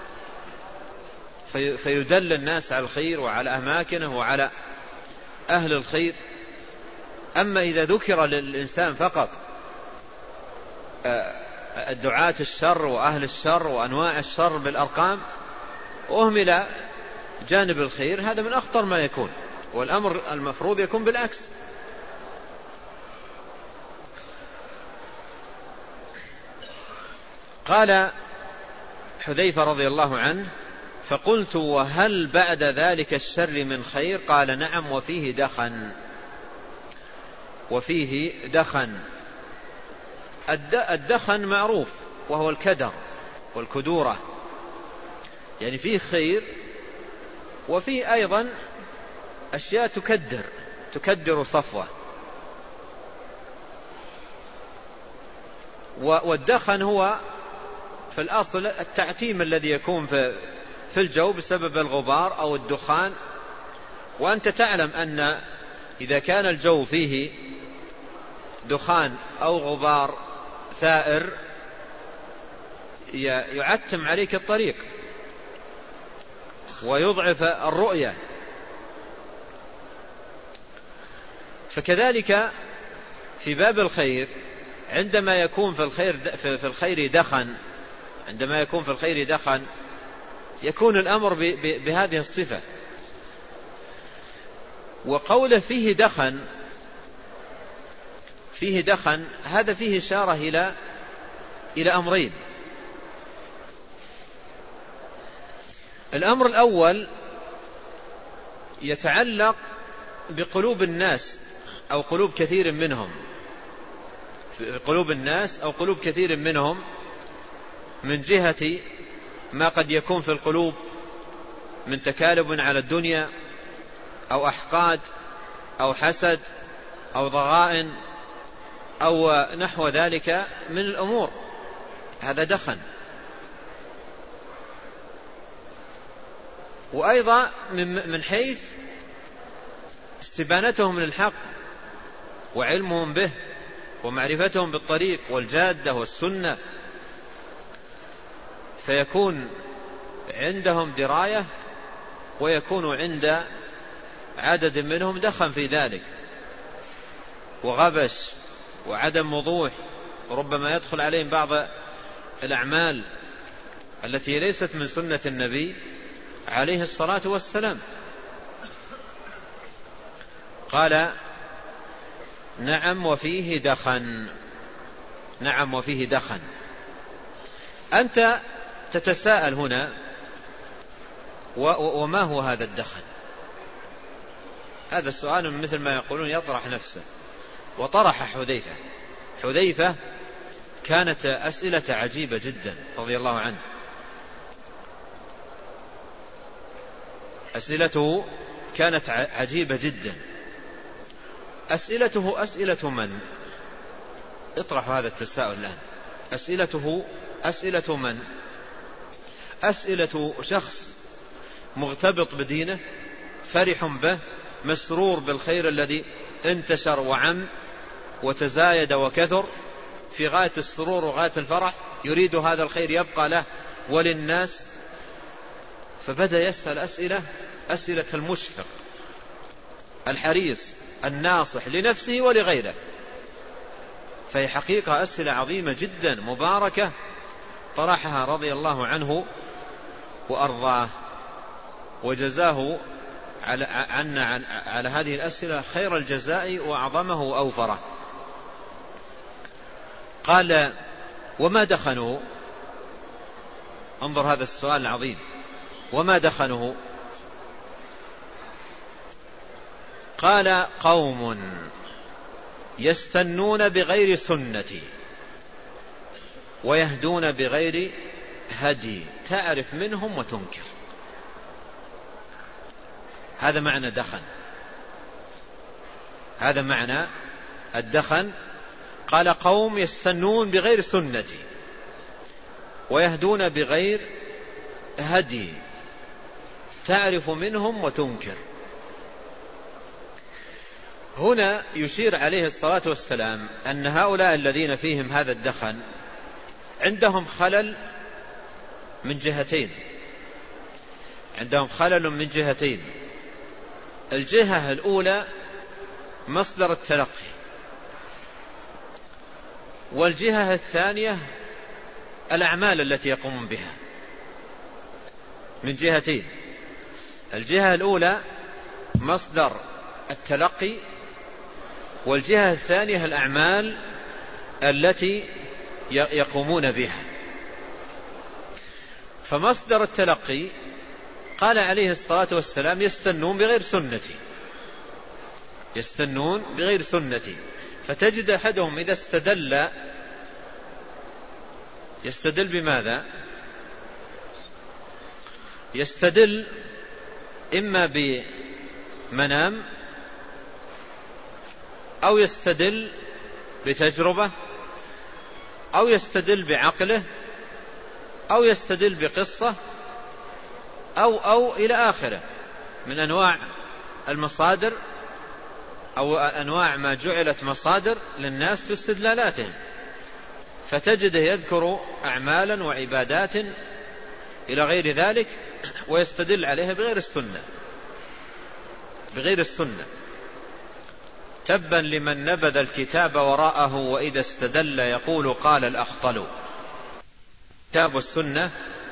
فيدل الناس على الخير وعلى أماكنه وعلى أهل الخير. أما إذا ذكر للإنسان فقط الدعاة الشر وأهل الشر وأنواع الشر بالأرقام، وأهمل جانب الخير، هذا من أخطر ما يكون، والأمر المفروض يكون بالعكس. قال حذيفة رضي الله عنه: فقلت: وهل بعد ذلك الشر من خير؟ قال: نعم، وفيه دخن. وفيه دخن. الدخن معروف، وهو الكدر والكدورة، يعني فيه خير وفيه أيضا أشياء تكدر صفوة. والدخن هو في الأصل التعتيم الذي يكون في الجو بسبب الغبار أو الدخان. وأنت تعلم أن إذا كان الجو فيه دخان أو غبار ثائر يعتم عليك الطريق، ويضعف الرؤية. فكذلك في باب الخير عندما يكون في الخير دخن، عندما يكون في الخير دخن يكون الأمر بهذه الصفة. وقوله فيه دخن هذا فيه إشارة إلى أمرين. الأمر الأول يتعلق بقلوب الناس أو قلوب كثير منهم، قلوب الناس أو قلوب كثير منهم، من جهة ما قد يكون في القلوب من تكالب على الدنيا أو أحقاد أو حسد أو ضغائن أو نحو ذلك من الأمور، هذا دخن. وأيضا من حيث استبانتهم للحق وعلمهم به ومعرفتهم بالطريق والجادة والسنة، فيكون عندهم دراية ويكون عند عدد منهم دخن في ذلك وغبش وعدم وضوح، وربما يدخل عليهم بعض الأعمال التي ليست من سنة النبي عليه الصلاة والسلام. قال نعم وفيه دخن. نعم وفيه دخن. أنت تتساءل هنا وما هو هذا الدخن؟ هذا السؤال مثل ما يقولون يطرح نفسه، وطرح حذيفة كانت أسئلة عجيبة جدا رضي الله عنه. أسئلته كانت عجيبة جدا. أسئلته أسئلة من؟ اطرح هذا التساؤل الآن. أسئلته أسئلة من؟ أسئلة شخص مغتبط بدينه، فرح به، مسرور بالخير الذي انتشر وعم وتزايد وكثر، في غاية السرور وغاية الفرح، يريد هذا الخير يبقى له وللناس. فبدأ يسأل أسئلة المشفق الحريص الناصح لنفسه ولغيره. فهي حقيقة أسئلة عظيمة جدا مباركة طرحها رضي الله عنه وأرضاه، وجزاه عنا على هذه الأسئلة خير الجزاء وأعظمه وأوفره. قال وما دخنوا؟ انظر هذا السؤال العظيم، وما دخنوا؟ قال قوم يستنون بغير سنتي ويهدون بغير هدي، تعرف منهم وتنكر. هذا معنى دخن، هذا معنى الدخن. قال قوم يستنون بغير سنتي ويهدون بغير هدي، تعرف منهم وتنكر. هنا يشير عليه الصلاة والسلام أن هؤلاء الذين فيهم هذا الدخن عندهم خلل من جهتين، عندهم خلل من جهتين. الجهة الأولى مصدر التلقي، والجهة الثانية الأعمال التي يقومون بها، من جهتين. الجهة الأولى مصدر التلقي، والجهة الثانية الأعمال التي يقومون بها. فمصدر التلقي قال عليه الصلاة والسلام يستنون بغير سنتي، يستنون بغير سنتي. فتجد أحدهم إذا يستدل بماذا؟ يستدل إما بمنام، أو يستدل بتجربة، أو يستدل بعقله، أو يستدل بقصة، أو إلى آخره من أنواع المصادر أو أنواع ما جعلت مصادر للناس في استدلالاتهم. فتجده يذكر أعمالا وعبادات إلى غير ذلك ويستدل عليها بغير السنة. تبا لمن نبذ الكتاب وراءه وإذا استدل يقول قال الأخطل. كتاب السنة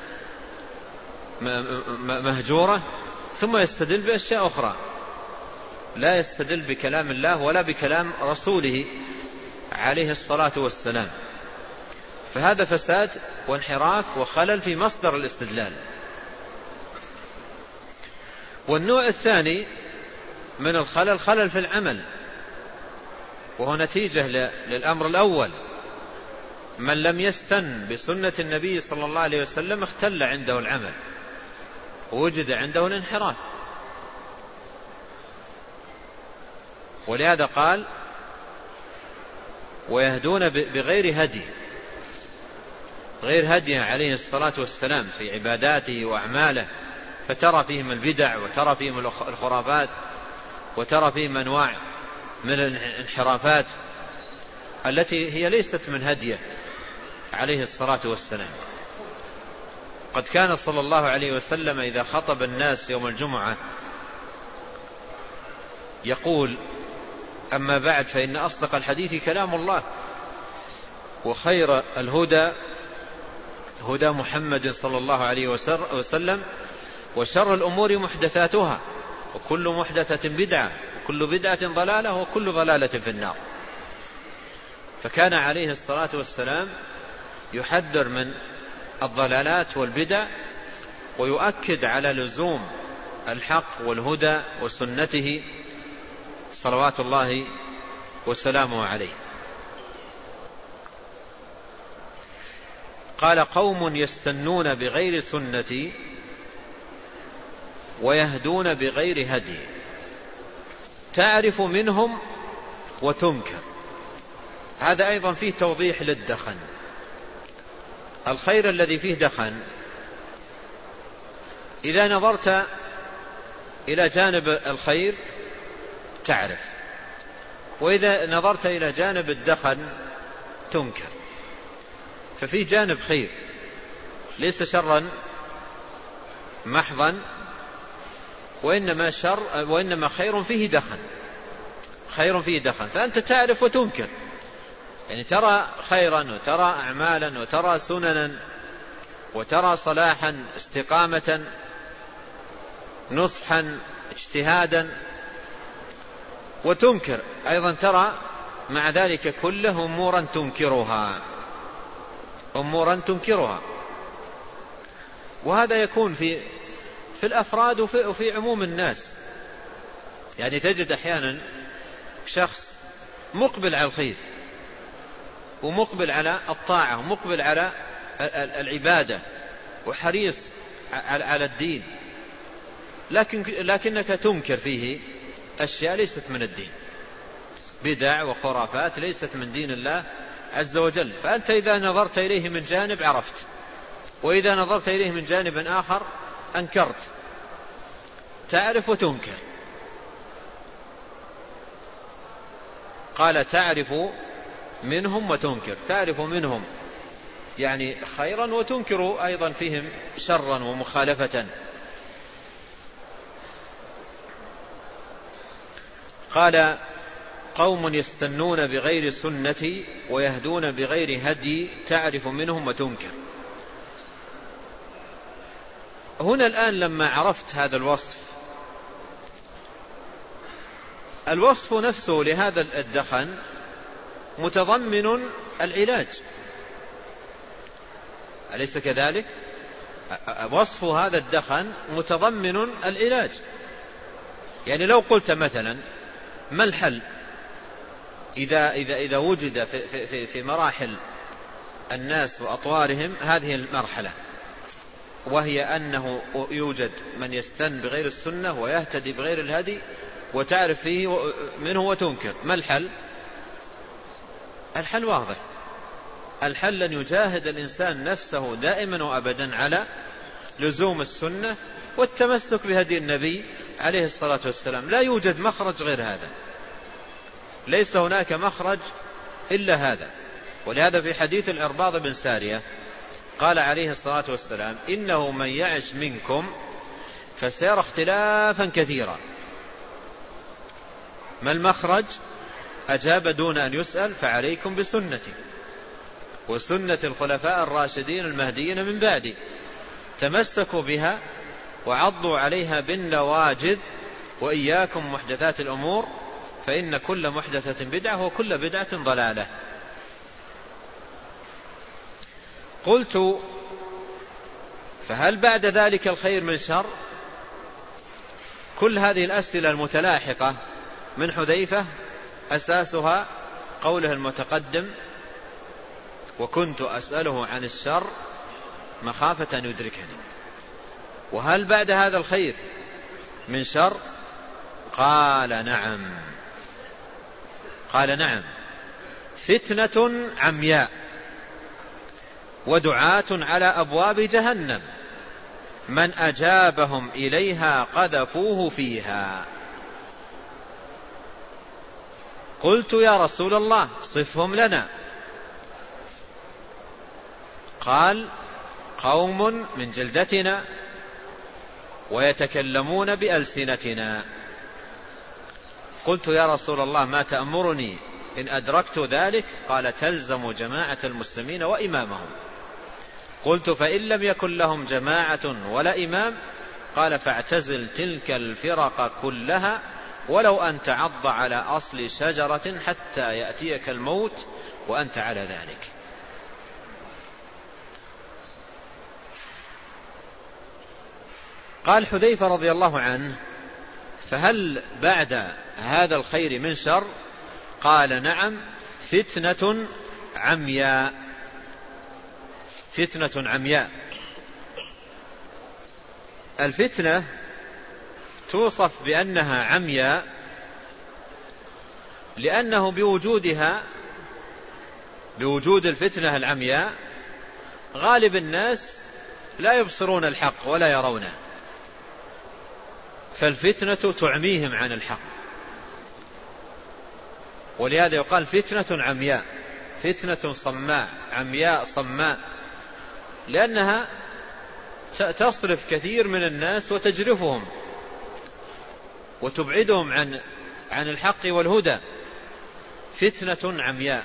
مهجورة ثم يستدل بأشياء أخرى، لا يستدل بكلام الله ولا بكلام رسوله عليه الصلاة والسلام، فهذا فساد وانحراف وخلل في مصدر الاستدلال. والنوع الثاني من الخلل خلل في العمل، وهو نتيجة للأمر الأول. من لم يستن بسنة النبي صلى الله عليه وسلم اختل عنده العمل ووجد عنده الانحراف. ولهذا قال ويهدون بغير هدي، غير هدي عليه الصلاة والسلام في عباداته وأعماله، فترى فيهم البدع وترى فيهم الخرافات وترى فيهم أنواع من الانحرافات التي هي ليست من هديه عليه الصلاة والسلام. قد كان صلى الله عليه وسلم إذا خطب الناس يوم الجمعة يقول أما بعد فإن أصدق الحديث كلام الله وخير الهدى هدى محمد صلى الله عليه وسلم وشر الأمور محدثاتها وكل محدثة بدعة وكل بدعة ضلالة وكل ضلالة في النار. فكان عليه الصلاة والسلام يحذر من الضلالات والبدع ويؤكد على لزوم الحق والهدى وسنته صلوات الله وسلامه عليه. قال قوم يستنون بغير سنتي ويهدون بغير هدي تعرف منهم وتنكر. هذا أيضا فيه توضيح للدخن. الخير الذي فيه دخن إذا نظرت إلى جانب الخير تعرف، وإذا نظرت إلى جانب الدخن تنكر. ففي جانب خير ليس شرا محضا، وإنما خير فيه دخن، خير فيه دخن، فأنت تعرف وتنكر. يعني ترى خيرا وترى أعمالا وترى سننا وترى صلاحا استقامة نصحا اجتهادا، وتنكر أيضا ترى مع ذلك كله أمورا تنكرها. وهذا يكون في الأفراد وفي عموم الناس. يعني تجد أحيانا شخص مقبل على الخير ومقبل على الطاعة ومقبل على العبادة وحريص على الدين، لكنك تنكر فيه أشياء ليست من الدين، بدع وخرافات ليست من دين الله عز وجل. فأنت إذا نظرت إليه من جانب عرفت، وإذا نظرت إليه من جانب آخر أنكرت. تعرف وتنكر. قال تعرف منهم وتنكر، تعرف منهم يعني خيرا وتنكر أيضا فيهم شرا ومخالفة. قال قوم يستنون بغير سنتي ويهدون بغير هدي تعرف منهم وتنكر. هنا الآن لما عرفت هذا الوصف نفسه لهذا الدخن متضمن العلاج، أليس كذلك؟ وصف هذا الدخن متضمن العلاج. يعني لو قلت مثلا ما الحل إذا وجد في مراحل الناس وأطوارهم هذه المرحلة، وهي أنه يوجد من يستن بغير السنة ويهتدي بغير الهدي وتعرف فيه منه وتنكر، ما الحل؟ الحل واضح. الحل أن يجاهد الإنسان نفسه دائما وأبدا على لزوم السنة والتمسك بهدي النبي عليه الصلاة والسلام. لا يوجد مخرج غير هذا، ليس هناك مخرج إلا هذا. ولهذا في حديث العرباض بن سارية قال عليه الصلاة والسلام: إنه من يعش منكم فسيرى اختلافا كثيرا. ما المخرج؟ أجاب دون أن يسأل: فعليكم بسنتي وسنة الخلفاء الراشدين المهديين من بعدي، تمسكوا بها وعضوا عليها بالنواجذ، وإياكم محدثات الأمور فإن كل محدثة بدعة وكل بدعة ضلالة. قلت: فهل بعد ذلك الخير من شر؟ كل هذه الأسئلة المتلاحقة من حذيفة أساسها قوله المتقدم: وكنت أسأله عن الشر مخافة أن يدركني. وهل بعد هذا الخير من شر؟ قال: نعم. قال: نعم، فتنة عمياء ودعاة على أبواب جهنم من أجابهم إليها قذفوه فيها. قلت: يا رسول الله صفهم لنا. قال: قوم من جلدتنا ويتكلمون بألسنتنا. قلت: يا رسول الله ما تأمرني إن أدركت ذلك؟ قال: تلزم جماعة المسلمين وإمامهم. قلت: فإن لم يكن لهم جماعة ولا إمام؟ قال: فاعتزل تلك الفرق كلها ولو أن تعض على أصل شجرة حتى يأتيك الموت وأنت على ذلك. قال حذيفة رضي الله عنه: فهل بعد هذا الخير من شر؟ قال: نعم، فتنة عمياء. فتنة عمياء. الفتنة توصف بأنها عمياء لأنه بوجود الفتنة العمياء غالب الناس لا يبصرون الحق ولا يرونه، فالفتنة تعميهم عن الحق، ولهذا يقال فتنة عمياء، فتنة صماء، عمياء صماء، لأنها تصرف كثير من الناس وتجرفهم وتبعدهم عن الحق والهدى. فتنة عمياء.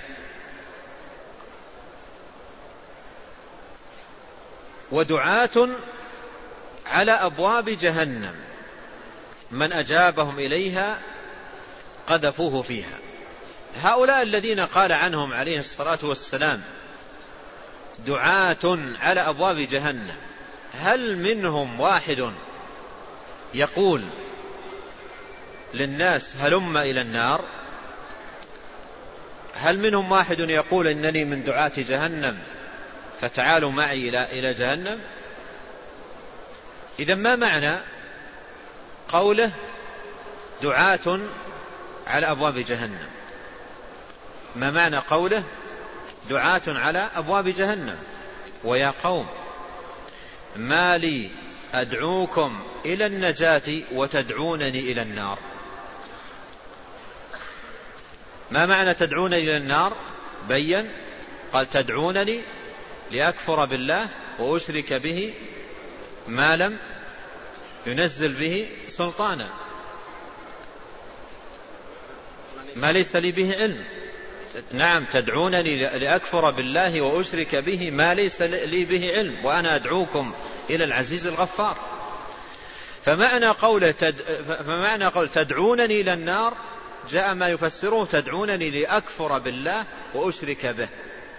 ودعاة على أبواب جهنم من أجابهم إليها قذفوه فيها. هؤلاء الذين قال عنهم عليه الصلاة والسلام دعاة على أبواب جهنم، هل منهم واحد يقول للناس هلم إلى النار؟ هل منهم واحد يقول إنني من دعاة جهنم فتعالوا معي إلى جهنم؟ إذا ما معنى قوله دعاة على أبواب جهنم؟ ما معنى قوله دعاة على أبواب جهنم؟ ويا قوم ما لي أدعوكم إلى النجاة وتدعونني إلى النار. ما معنى تدعونني إلى النار؟ بين، قال تدعونني لأكفر بالله وأشرك به ما لم ينزل به سلطانا، ما ليس لي به علم. نعم، تدعونني لأكفر بالله وأشرك به ما ليس لي به علم وأنا أدعوكم إلى العزيز الغفار. فمعنى قول تدعونني إلى النار جاء ما يفسره تدعونني لأكفر بالله وأشرك به،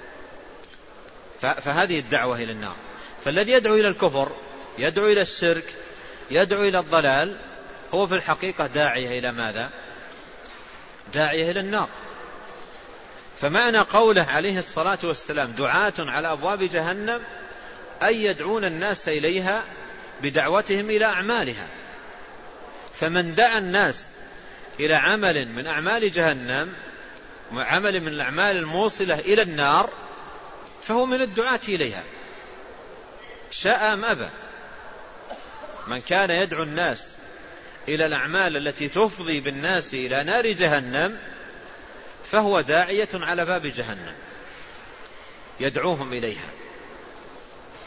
فهذه الدعوة إلى النار. فالذي يدعو إلى الكفر، يدعو إلى الشرك، يدعو إلى الضلال، هو في الحقيقة داعية إلى ماذا؟ داعية إلى النار. فمعنى قوله عليه الصلاة والسلام دعاة على أبواب جهنم أي يدعون الناس إليها بدعوتهم إلى أعمالها. فمن دعا الناس إلى عمل من أعمال جهنم، عمل من الأعمال الموصلة إلى النار، فهو من الدعاة إليها شاء أم أبى. من كان يدعو الناس إلى الأعمال التي تفضي بالناس إلى نار جهنم فهو داعية على باب جهنم يدعوهم إليها.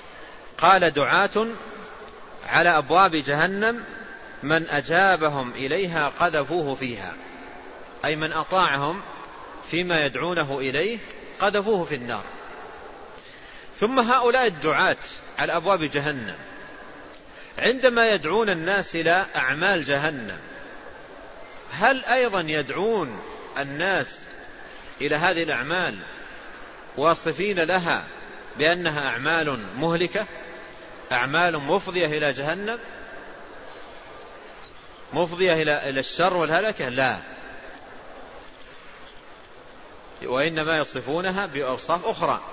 قال دعاة على أبواب جهنم من أجابهم إليها قذفوه فيها، أي من أطاعهم فيما يدعونه إليه قذفوه في النار. ثم هؤلاء الدعاة على أبواب جهنم عندما يدعون الناس إلى أعمال جهنم، هل أيضا يدعون الناس إلى هذه الأعمال واصفين لها بأنها أعمال مهلكة، أعمال مفضية إلى جهنم، مفضية إلى الشر والهلكة؟ لا، وإنما يصفونها بأوصاف أخرى،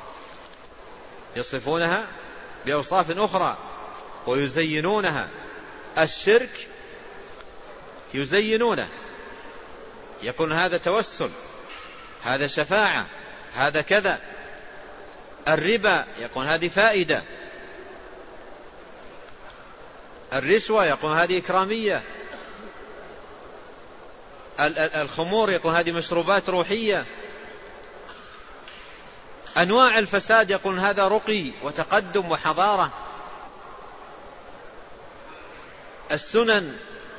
يصفونها بأوصاف أخرى ويزينونها. الشرك يزينونه، يكون هذا توسل، هذا شفاعة، هذا كذا. الربا يكون هذه فائدة، الرشوة يكون هذه إكرامية، الخمور يكون هذه مشروبات روحية، أنواع الفساد يكون هذا رقي وتقدم وحضارة. السنن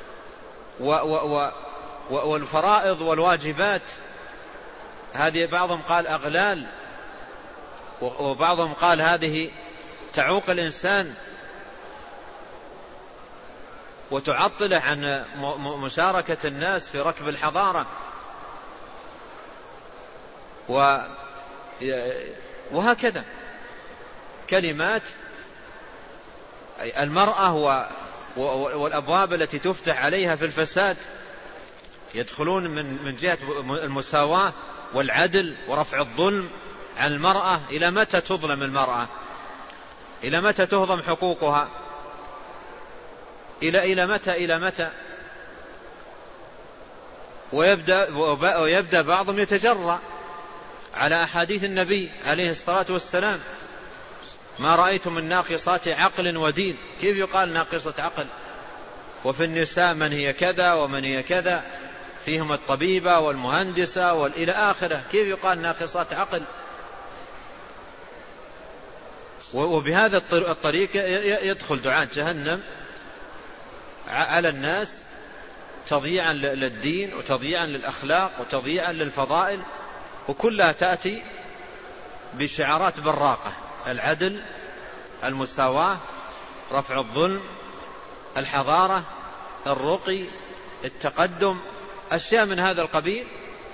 والفرائض والواجبات هذه بعضهم قال أغلال، وبعضهم قال هذه تعوق الإنسان وتعطله عن مشاركة الناس في ركب الحضارة، وهكذا كلمات. المرأة والأبواب التي تفتح عليها في الفساد يدخلون من جهة المساواة والعدل ورفع الظلم عن المرأة. إلى متى تظلم المرأة؟ إلى متى تهضم حقوقها؟ إلى متى؟ ويبدأ بعضهم يتجرأ على أحاديث النبي عليه الصلاة والسلام: ما رأيت من ناقصات عقل ودين. كيف يقال ناقصة عقل؟ وفي النساء من هي كذا ومن هي كذا، فيهم الطبيبة والمهندسة والإلى آخره، كيف يقال ناقصات عقل؟ وبهذا الطريق يدخل دعاة جهنم على الناس تضييعا للدين وتضييعا للأخلاق وتضييعا للفضائل، وكلها تأتي بشعارات براقة: العدل، المساواة، رفع الظلم، الحضارة، الرقي، التقدم، أشياء من هذا القبيل،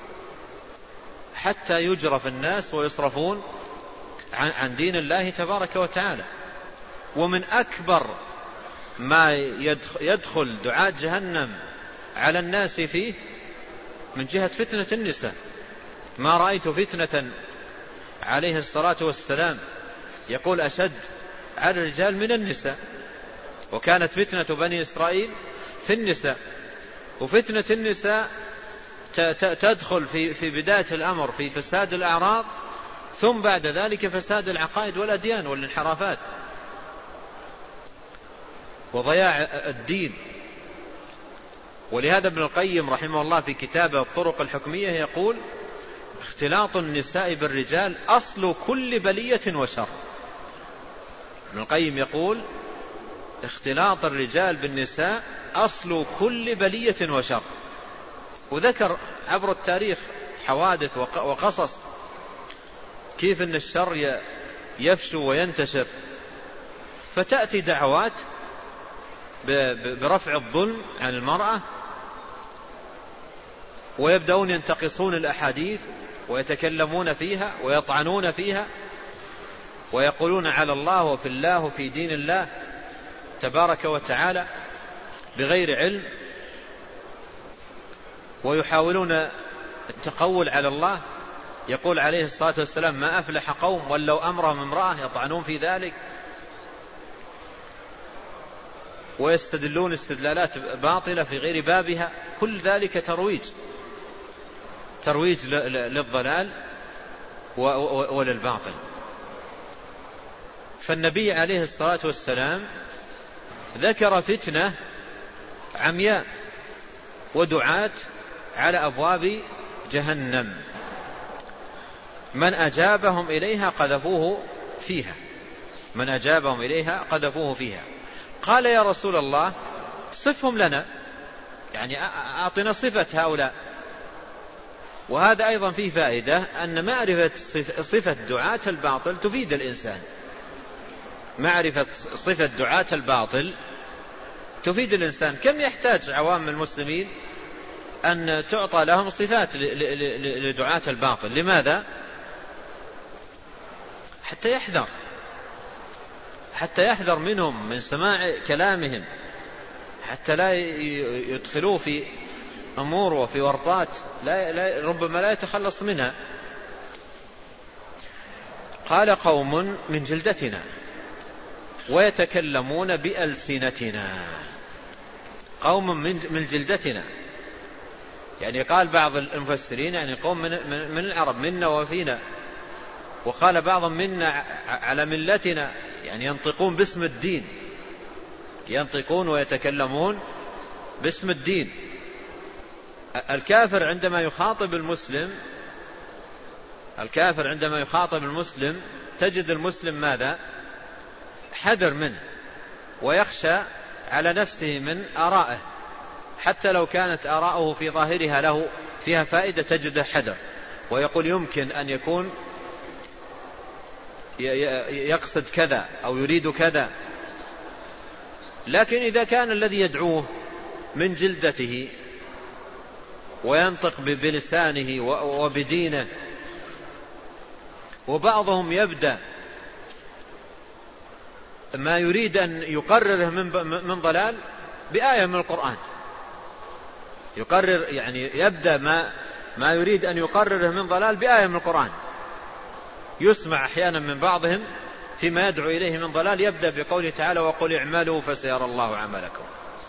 حتى يجرف الناس ويصرفون عن دين الله تبارك وتعالى. ومن أكبر ما يدخل دعاة جهنم على الناس فيه من جهة فتنة النساء. ما رأيت فتنة عليه الصلاة والسلام يقول أشد على الرجال من النساء. وكانت فتنة بني إسرائيل في النساء، وفتنة النساء تدخل في بداية الأمر في فساد الأعراض، ثم بعد ذلك فساد العقائد والأديان والانحرافات وضياع الدين. ولهذا ابن القيم رحمه الله في كتابه الطرق الحكمية يقول: اختلاط النساء بالرجال أصل كل بلية وشر. ابن القيم يقول: اختلاط الرجال بالنساء أصل كل بلية وشر. وذكر عبر التاريخ حوادث وقصص كيف أن الشر يفشو وينتشر، فتأتي دعوات برفع الظلم عن المرأة، ويبدأون ينتقصون الأحاديث ويتكلمون فيها ويطعنون فيها ويقولون على الله وفي الله وفي دين الله تبارك وتعالى بغير علم، ويحاولون التقول على الله. يقول عليه الصلاة والسلام: ما أفلح قوم ولوا أمرهم امرأة، يطعنون في ذلك ويستدلون استدلالات باطلة في غير بابها. كل ذلك ترويج للضلال وللباطل. فالنبي عليه الصلاة والسلام ذكر فتنة عمياء ودعاة على أبواب جهنم من أجابهم إليها قذفوه فيها. من أجابهم إليها قذفوه فيها. قال يا رسول الله صفهم لنا، يعني أعطنا صفة هؤلاء. وهذا أيضا فيه فائدة أن معرفة صفة دعاة الباطل تفيد الإنسان. معرفة صفة دعاة الباطل تفيد الإنسان. كم يحتاج عوام المسلمين أن تعطى لهم صفات لدعاة الباطل؟ لماذا؟ حتى يحذر منهم، من سماع كلامهم، حتى لا يدخلوه في أمور وفي ورطات ربما لا يتخلص منها. قال قوم من جلدتنا ويتكلمون بألسنتنا. قوم من جلدتنا، يعني قال بعض المفسرين يعني قوم من العرب، منا وفينا. وقال بعضهم منا على ملتنا، يعني ينطقون باسم الدين، ينطقون ويتكلمون باسم الدين. الكافر عندما يخاطب المسلم تجد المسلم ماذا؟ حذر منه، ويخشى على نفسه من آرائه، حتى لو كانت آراؤه في ظاهرها له فيها فائدة تجده حذر، ويقول يمكن أن يكون يقصد كذا أو يريد كذا. لكن إذا كان الذي يدعوه من جلدته وينطق بلسانه وبدينه، وبعضهم يبدأ ما يريد أن يقرره من ضلال بآية من القرآن، يقرر يعني يبدأ ما يريد أن يقرره من ضلال بآية من القرآن. يسمع أحيانا من بعضهم فيما يدعو إليه من ضلال يبدأ بقوله تعالى وقل اعملوا فسيرى الله عملكم،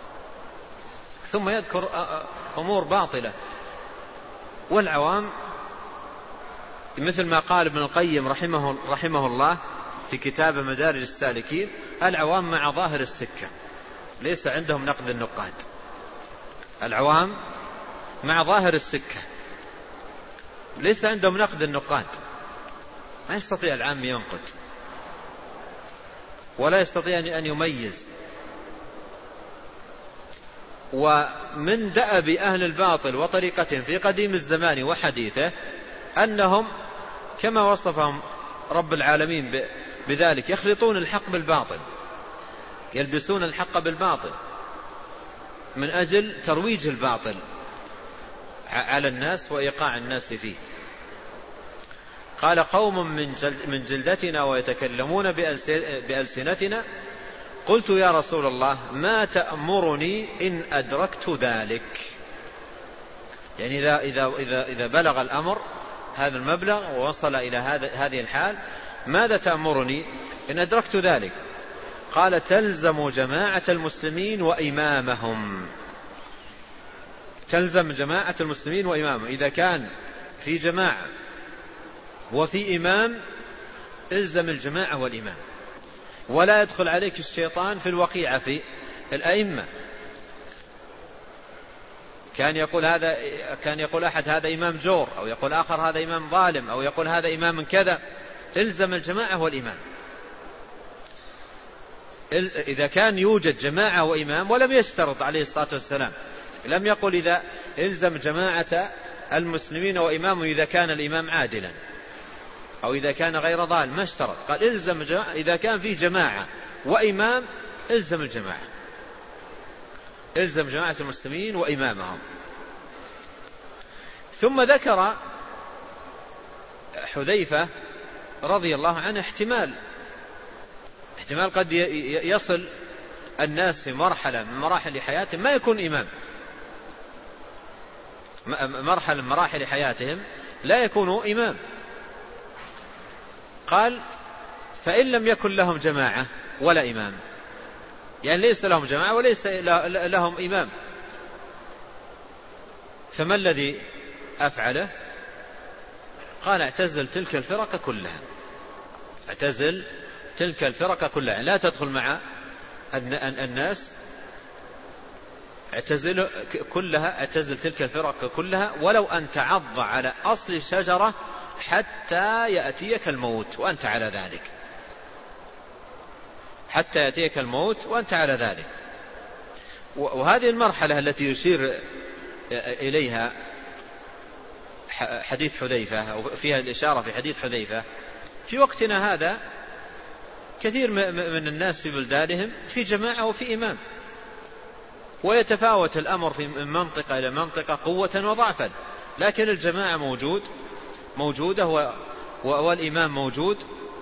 ثم يذكر أمور باطلة. والعوام مثل ما قال ابن القيم رحمه الله في كتاب مدارج السالكين، العوام مع ظاهر السكة ليس عندهم نقد النقاد. العوام مع ظاهر السكة ليس عندهم نقد النقاد. ما يستطيع العام ينقد ولا يستطيع أن يميز. ومن دأب أهل الباطل وطريقتهم في قديم الزمان وحديثه أنهم كما وصفهم رب العالمين بذلك يخلطون الحق بالباطل، يلبسون الحق بالباطل من أجل ترويج الباطل على الناس وإيقاع الناس فيه. قال قوم من جلدتنا ويتكلمون بألسنتنا. قلت يا رسول الله ما تأمرني إن أدركت ذلك؟ يعني إذا بلغ الأمر هذا المبلغ ووصل إلى هذه الحال ماذا تأمرني إن أدركت ذلك؟ قال تلزم جماعة المسلمين وإمامهم. تلزم جماعة المسلمين وإمامهم. إذا كان في جماعة وفي إمام الزم الجماعة والإمام، ولا يدخل عليك الشيطان في الوقيعة في الأئمة. كان يقول أحد هذا إمام جور، أو يقول آخر هذا إمام ظالم، أو يقول هذا إمام كذا. الزم الجماعة والإمام. إذا كان يوجد جماعة وإمام، ولم يشترط عليه الصلاة والسلام، لم يقل إذا الزم جماعة المسلمين وإمامهم إذا كان الإمام عادلا أو إذا كان غير ضال، ما اشترط. قال الزم إذا كان في جماعة وإمام الزم الجماعة، الزم جماعة المسلمين وإمامهم. ثم ذكر حذيفة رضي الله عنه احتمال قد يصل الناس في مرحلة من مراحل حياتهم ما يكون إمام، مرحلة من مراحل حياتهم لا يكونوا إمام. قال فإن لم يكن لهم جماعة ولا إمام، يعني ليس لهم جماعة وليس لهم إمام، فما الذي أفعله؟ قال اعتزل تلك الفرق كلها. اعتزل تلك الفرق كلها، لا تدخل مع الناس، اعتزل تلك الفرق كلها، ولو أن تعض على أصل الشجرة حتى يأتيك الموت وأنت على ذلك. حتى يأتيك الموت وأنت على ذلك. وهذه المرحلة التي يشير إليها حديث حذيفة أو فيها الإشارة في حديث حذيفة، في وقتنا هذا كثير من الناس في بلدانهم في جماعة وفي إمام، ويتفاوت الأمر من منطقة إلى منطقة قوة وضعفا، لكن الجماعة موجودة والإمام موجود.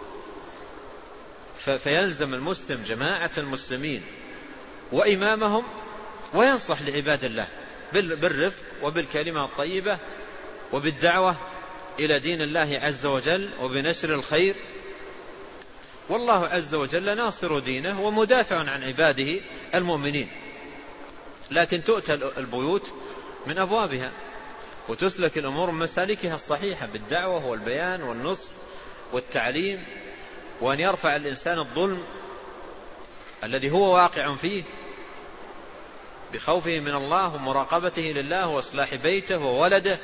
فيلزم المسلم جماعة المسلمين وإمامهم، وينصح لعباد الله بالرفق وبالكلمة الطيبة وبالدعوة إلى دين الله عز وجل وبنشر الخير. والله عز وجل ناصر دينه ومدافع عن عباده المؤمنين. لكن تؤتى البيوت من أبوابها وتسلك الأمور من مسالكها الصحيحة بالدعوة والبيان والنصح والتعليم، وأن يرفع الإنسان الظلم الذي هو واقع فيه بخوفه من الله ومراقبته لله وإصلاح بيته وولده،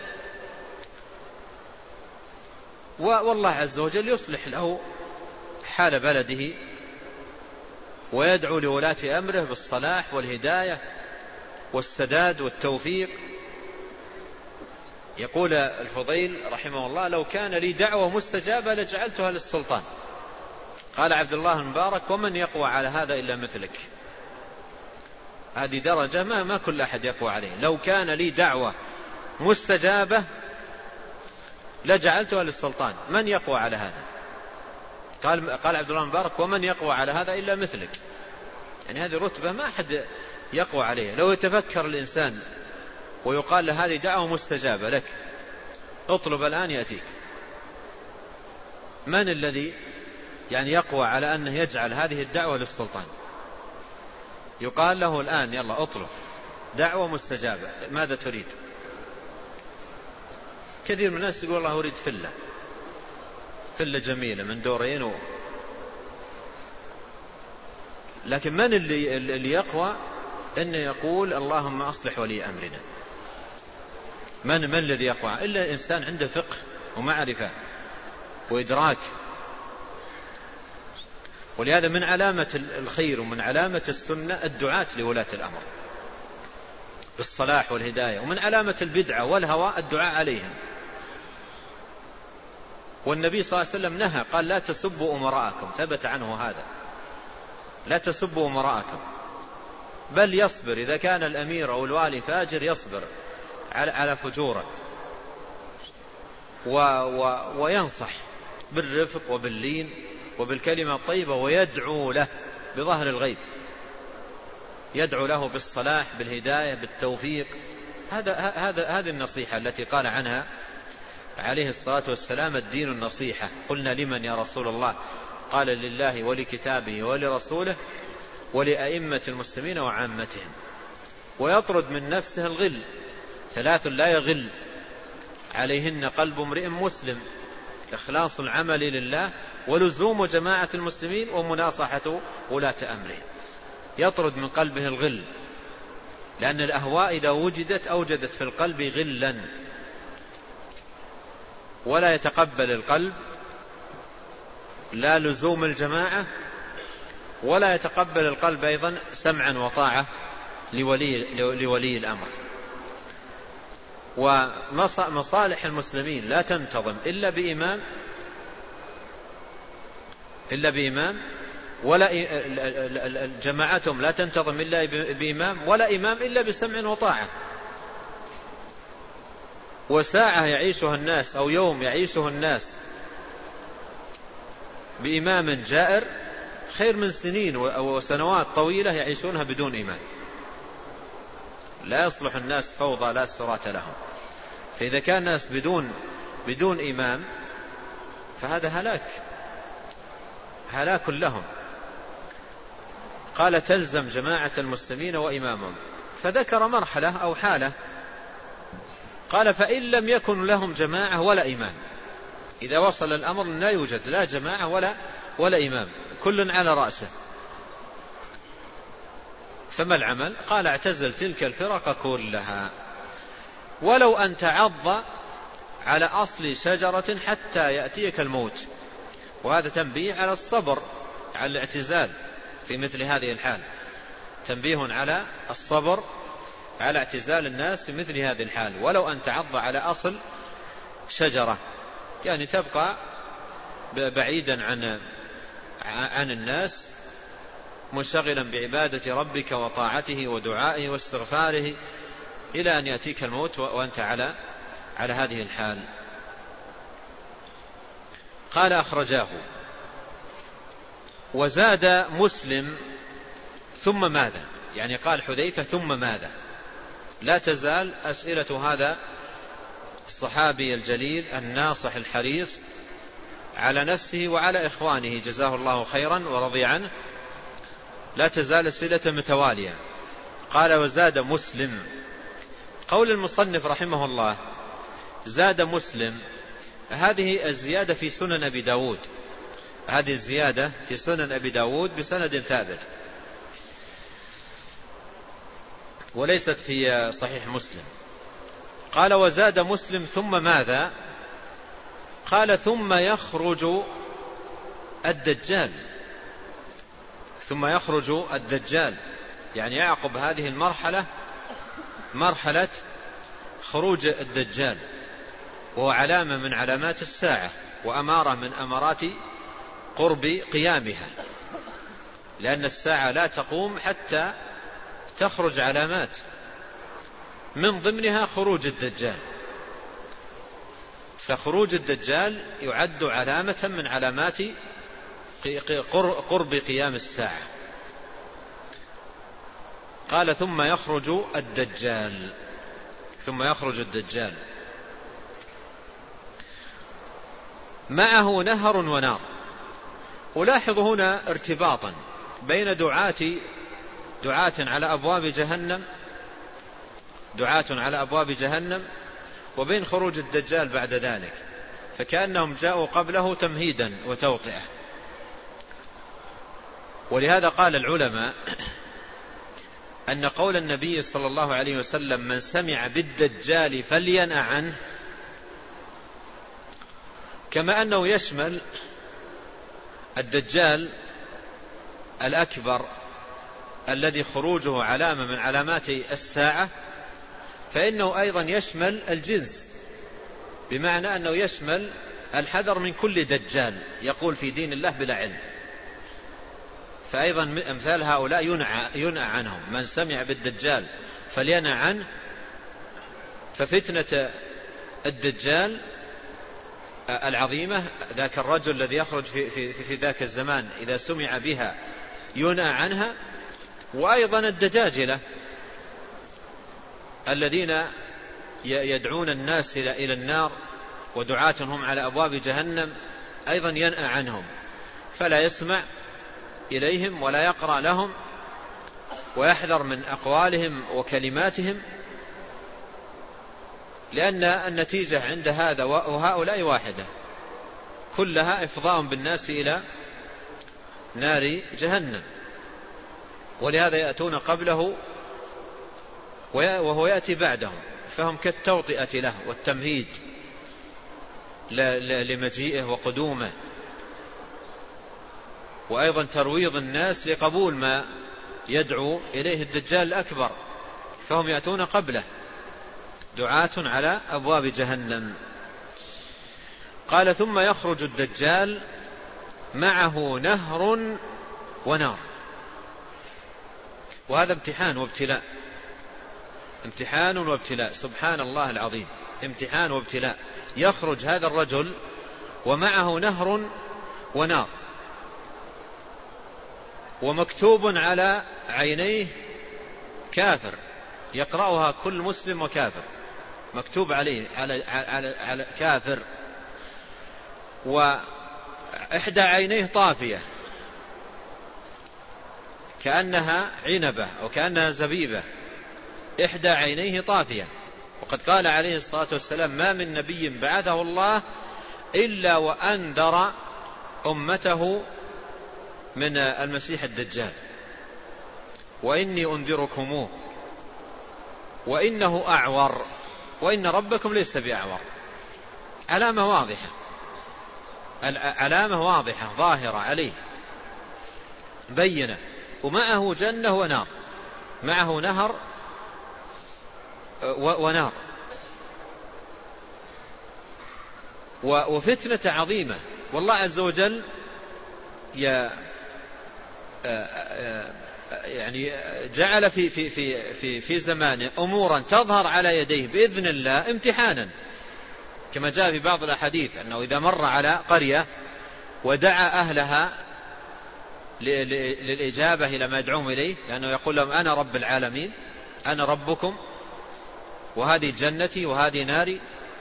والله عز وجل يصلح له حال بلده ويدعو لولاة أمره بالصلاح والهداية والسداد والتوفيق. يقول الفضيل رحمه الله: لو كان لي دعوة مستجابة لجعلتها للسلطان. قال عبد الله المبارك: ومن يقوى على هذا إلا مثلك. هذه درجة ما كل أحد يقوى عليه. لو كان لي دعوة مستجابة لجعلتها للسلطان، من يقوى على هذا؟ قال عبد الله المبارك: ومن يقوى على هذا إلا مثلك. يعني هذه رتبة ما أحد يقوى عليها. لو يتفكر الإنسان ويقال له هذه دعوة مستجابة لك، اطلب الآن يأتيك، من الذي يعني يقوى على أنه يجعل هذه الدعوة للسلطان؟ يقال له الآن يلا اطلب دعوة مستجابة، ماذا تريد؟ كثير من الناس يقول: الله أريد فلة جميلة من دورين لكن من اللي يقوى أنه يقول: اللهم أصلح ولي أمرنا؟ من الذي يقوى؟ إلا إنسان عنده فقه ومعرفة وإدراك. ولهذا من علامة الخير ومن علامة السنة الدعاة لولاة الأمر بالصلاح والهداية، ومن علامة البدعة والهوى الدعاء عليهم. والنبي صلى الله عليه وسلم نهى، قال: لا تسبوا أمراءكم، ثبت عنه هذا، لا تسبوا أمراءكم، بل يصبر إذا كان الأمير أو الوالي فاجر، يصبر على فجوره وينصح بالرفق وباللين وبالكلمة الطيبة، ويدعو له بظهر الغيب، يدعو له بالصلاح بالهداية بالتوفيق. هذه النصيحة التي قال عنها عليه الصلاة والسلام: الدين النصيحة. قلنا: لمن يا رسول الله؟ قال: لله ولكتابه ولرسوله ولأئمة المسلمين وعامتهم. ويطرد من نفسه الغل، 3 لا يغل عليهن قلب امرئ مسلم: إخلاص العمل لله، ولزوم جماعة المسلمين، ومناصحة ولاة أمره. يطرد من قلبه الغل، لأن الأهواء إذا وجدت أوجدت في القلب غلا، ولا يتقبل القلب لا لزوم الجماعة، ولا يتقبل القلب أيضا سمعا وطاعة لولي الأمر. ومصالح المسلمين لا تنتظم إلا بإمام، ولا جماعتهم لا تنتظم إلا بإمام، ولا إمام إلا بسمع وطاعة. وساعة يعيشها الناس أو يوم يعيشه الناس بإمام جائر خير من سنين وسنوات طويلة يعيشونها بدون إمام. لا يصلح الناس فوضى لا سراة لهم. فإذا كان الناس بدون إمام فهذا هلاك لهم. قال: تلزم جماعة المسلمين وإمامهم. فذكر مرحلة أو حالة، قال: فإن لم يكن لهم جماعة ولا إمام، إذا وصل الأمر لا يوجد لا جماعة ولا إمام، كل على رأسه، فما العمل؟ قال: اعتزل تلك الفرق كلها، ولو أن تعض على أصل شجرة حتى يأتيك الموت. وهذا تنبيه على الصبر، على الاعتزال، في مثل هذه الحال، تنبيه على الصبر على اعتزال الناس في مثل هذه الحال، ولو أن تعض على أصل شجرة، يعني تبقى بعيدا عن الناس، منشغلا بعبادة ربك وطاعته ودعائه واستغفاره إلى أن يأتيك الموت وأنت على هذه الحال. قال أخرجاه. وزاد مسلم ثم ماذا، يعني قال حذيفة ثم ماذا. لا تزال أسئلة هذا الصحابي الجليل الناصح الحريص على نفسه وعلى إخوانه جزاه الله خيرا ورضي عنه، لا تزال أسئلة متوالية. قال وزاد مسلم. قول المصنف رحمه الله زاد مسلم، هذه الزيادة في سنن أبي داود، هذه الزيادة في سنن أبي داود بسند ثابت، وليست في صحيح مسلم. قال وزاد مسلم ثم ماذا، قال ثم يخرج الدجال، ثم يخرج الدجال، يعني يعقب هذه المرحلة مرحلة خروج الدجال، وهو علامة من علامات الساعة وأمارة من أمارات قرب قيامها، لأن الساعة لا تقوم حتى تخرج علامات، من ضمنها خروج الدجال. فخروج الدجال يعد علامة من علامات قرب قيام الساعة. قال ثم يخرج الدجال، ثم يخرج الدجال معه نهر ونار. ألاحظ هنا ارتباطا بين دعاة على أبواب جهنم، دعاة على أبواب جهنم، وبين خروج الدجال بعد ذلك، فكأنهم جاءوا قبله تمهيدا وتوطئة. ولهذا قال العلماء أن قول النبي صلى الله عليه وسلم من سمع بالدجال فلينأ عنه، كما أنه يشمل الدجال الأكبر الذي خروجه علامة من علامات الساعة، فإنه أيضا يشمل الجنس، بمعنى أنه يشمل الحذر من كل دجال يقول في دين الله بلا علم. فأيضا أمثال هؤلاء ينأى عنهم، من سمع بالدجال فلينأ عنه. ففتنة الدجال العظيمة، ذاك الرجل الذي يخرج في ذاك الزمان إذا سمع بها ينأى عنها. وأيضا الدجاجلة الذين يدعون الناس إلى النار ودعاتهم على أبواب جهنم أيضا ينأى عنهم، فلا يسمع إليهم ولا يقرأ لهم، ويحذر من أقوالهم وكلماتهم، لأن النتيجة عند هذا وهؤلاء واحدة، كلها إفضاء بالناس إلى نار جهنم. ولهذا يأتون قبله وهو يأتي بعدهم، فهم كالتوطئة له والتمهيد لمجيئه وقدومه، وأيضا ترويض الناس لقبول ما يدعو إليه الدجال الأكبر، فهم يأتون قبله دعاة على أبواب جهنم. قال ثم يخرج الدجال معه نهر ونار. وهذا امتحان وابتلاء، امتحان وابتلاء، سبحان الله العظيم، امتحان وابتلاء. يخرج هذا الرجل ومعه نهر ونار، ومكتوب على عينيه كافر، يقرأها كل مسلم وكافر، مكتوب عليه على كافر، وإحدى عينيه طافية كأنها عنبة أو كأنها زبيبة، إحدى عينيه طافية. وقد قال عليه الصلاة والسلام ما من نبي بعثه الله إلا وأنذر أمته من المسيح الدجال، وإني أنذركموه وإنه أعور وإن ربكم ليس بأعور. علامة واضحة، علامة واضحة ظاهرة عليه بينة ومعه جنة ونار، معه نهر ونار، وفتنة عظيمة. والله عز وجل يعني جعل في زمانه أمورا تظهر على يديه بإذن الله امتحانا، كما جاء في بعض الأحاديث أنه إذا مر على قرية ودعا أهلها للإجابة إلى ما يدعوهم إليه، لأنه يقول لهم أنا رب العالمين، أنا ربكم، وهذه جنتي وهذه ناري،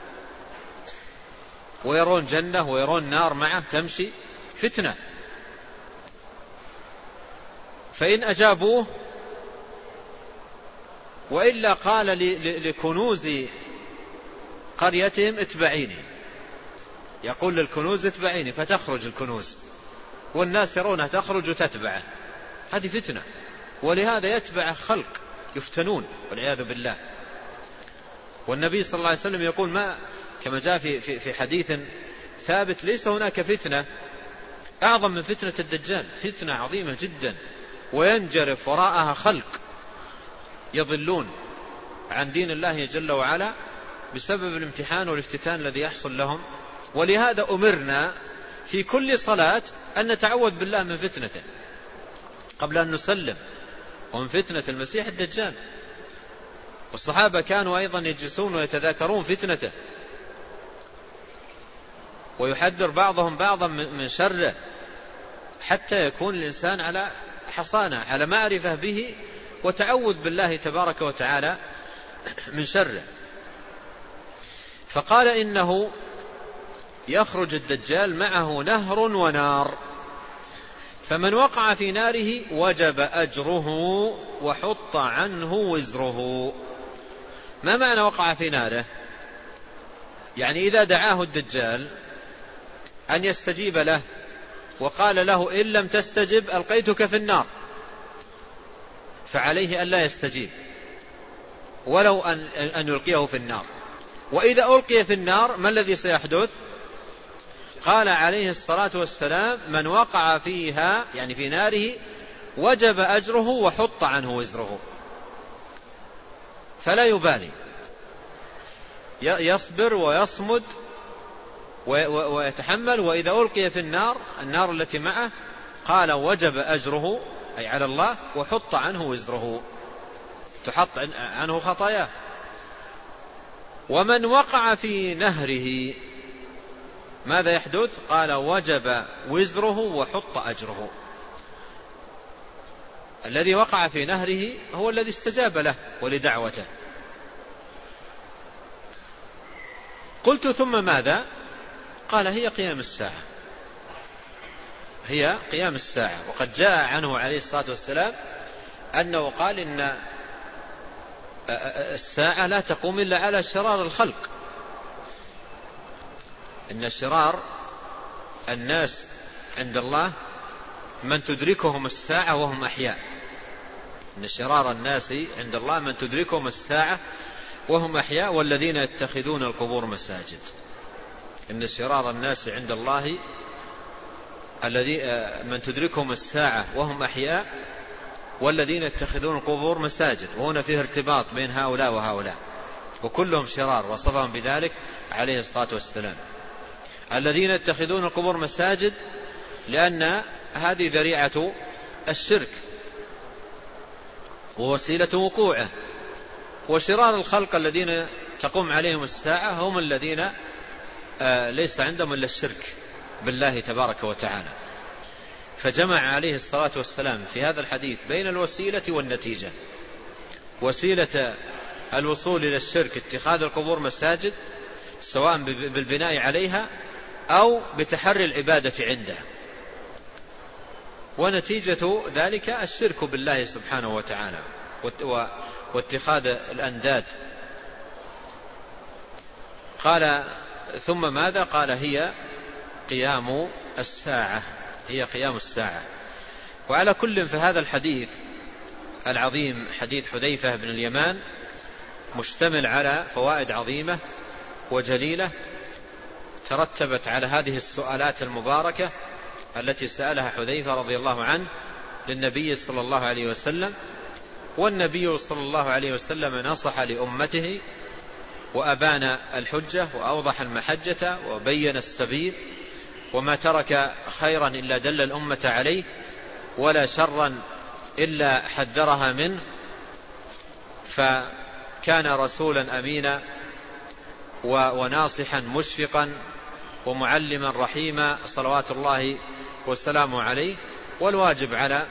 ويرون جنة ويرون نار معه تمشي، فتنة. فإن أجابوه وإلا قال لكنوز قريتهم اتبعيني، يقول للكنوز اتبعيني، فتخرج الكنوز والناس يرونها تخرج وتتبعه، هذه فتنة. ولهذا يتبع خلق يفتنون والعياذ بالله. والنبي صلى الله عليه وسلم يقول ما كما جاء في حديث ثابت ليس هناك فتنة أعظم من فتنة الدجال، فتنة عظيمة جدا، وينجرف وراءها خلق يضلون عن دين الله جل وعلا بسبب الامتحان والافتتان الذي يحصل لهم. ولهذا أمرنا في كل صلاة أن نتعوذ بالله من فتنته قبل أن نسلم، ومن فتنة المسيح الدجال. والصحابة كانوا أيضا يجلسون ويتذاكرون فتنته، ويحذر بعضهم بعضا من شره، حتى يكون الإنسان على حصانة، على معرفة به وتعوذ بالله تبارك وتعالى من شره. فقال إنه يخرج الدجال معه نهر ونار، فمن وقع في ناره وجب أجره وحط عنه وزره. ما معنى وقع في ناره؟ يعني إذا دعاه الدجال أن يستجيب له وقال له إن لم تستجب ألقيتك في النار، فعليه أن لا يستجيب ولو أن يلقيه في النار. وإذا ألقي في النار ما الذي سيحدث؟ قال عليه الصلاة والسلام من وقع فيها يعني في ناره وجب أجره وحط عنه وزره، فلا يبالي، يصبر ويصمد ويتحمل. وإذا ألقي في النار التي معه قال وجب أجره أي على الله وحط عنه وزره، تحط عنه خطاياه. ومن وقع في نهره ماذا يحدث؟ قال وجب وزره وحط أجره. الذي وقع في نهره هو الذي استجاب له ولدعوته. قلت ثم ماذا؟ قال هي قيام الساعة، هي قيام الساعة. وقد جاء عنه عليه الصلاة والسلام أنه قال إن الساعة لا تقوم إلا على شرار الخلق، إن شرار الناس عند الله من تدركهم الساعة وهم أحياء، إن شرار الناس عند الله من تدركهم الساعة وهم أحياء والذين يتخذون القبور مساجد. إن شرار الناس عند الله الذي من تدركهم الساعة وهم أحياء والذين يتخذون القبور مساجد. وهنا فيه ارتباط بين هؤلاء وهؤلاء، وكلهم شرار، وصفهم بذلك عليه الصلاة والسلام. الذين يتخذون القبور مساجد لأن هذه ذريعة الشرك ووسيلة وقوعه. وشرار الخلق الذين تقوم عليهم الساعة هم الذين ليس عندهم إلا الشرك بالله تبارك وتعالى. فجمع عليه الصلاة والسلام في هذا الحديث بين الوسيلة والنتيجة. وسيلة الوصول إلى الشرك اتخاذ القبور مساجد سواء بالبناء عليها أو بتحري العبادة عندها، ونتيجة ذلك الشرك بالله سبحانه وتعالى واتخاذ الأنداد. قال ثم ماذا؟ قال هي قيام الساعة، هي قيام الساعة. وعلى كل فهذا الحديث العظيم حديث حذيفة بن اليمان مشتمل على فوائد عظيمة وجليلة ترتبت على هذه السؤالات المباركة التي سألها حذيفة رضي الله عنه للنبي صلى الله عليه وسلم، والنبي صلى الله عليه وسلم نصح لأمته وأبان الحجة وأوضح المحجة وبين السبيل، وما ترك خيرا إلا دل الأمة عليه، ولا شرا إلا حذرها منه، فكان رسولا أمينا وناصحا مشفقا ومعلما رحيما صلوات الله والسلام عليه. والواجب على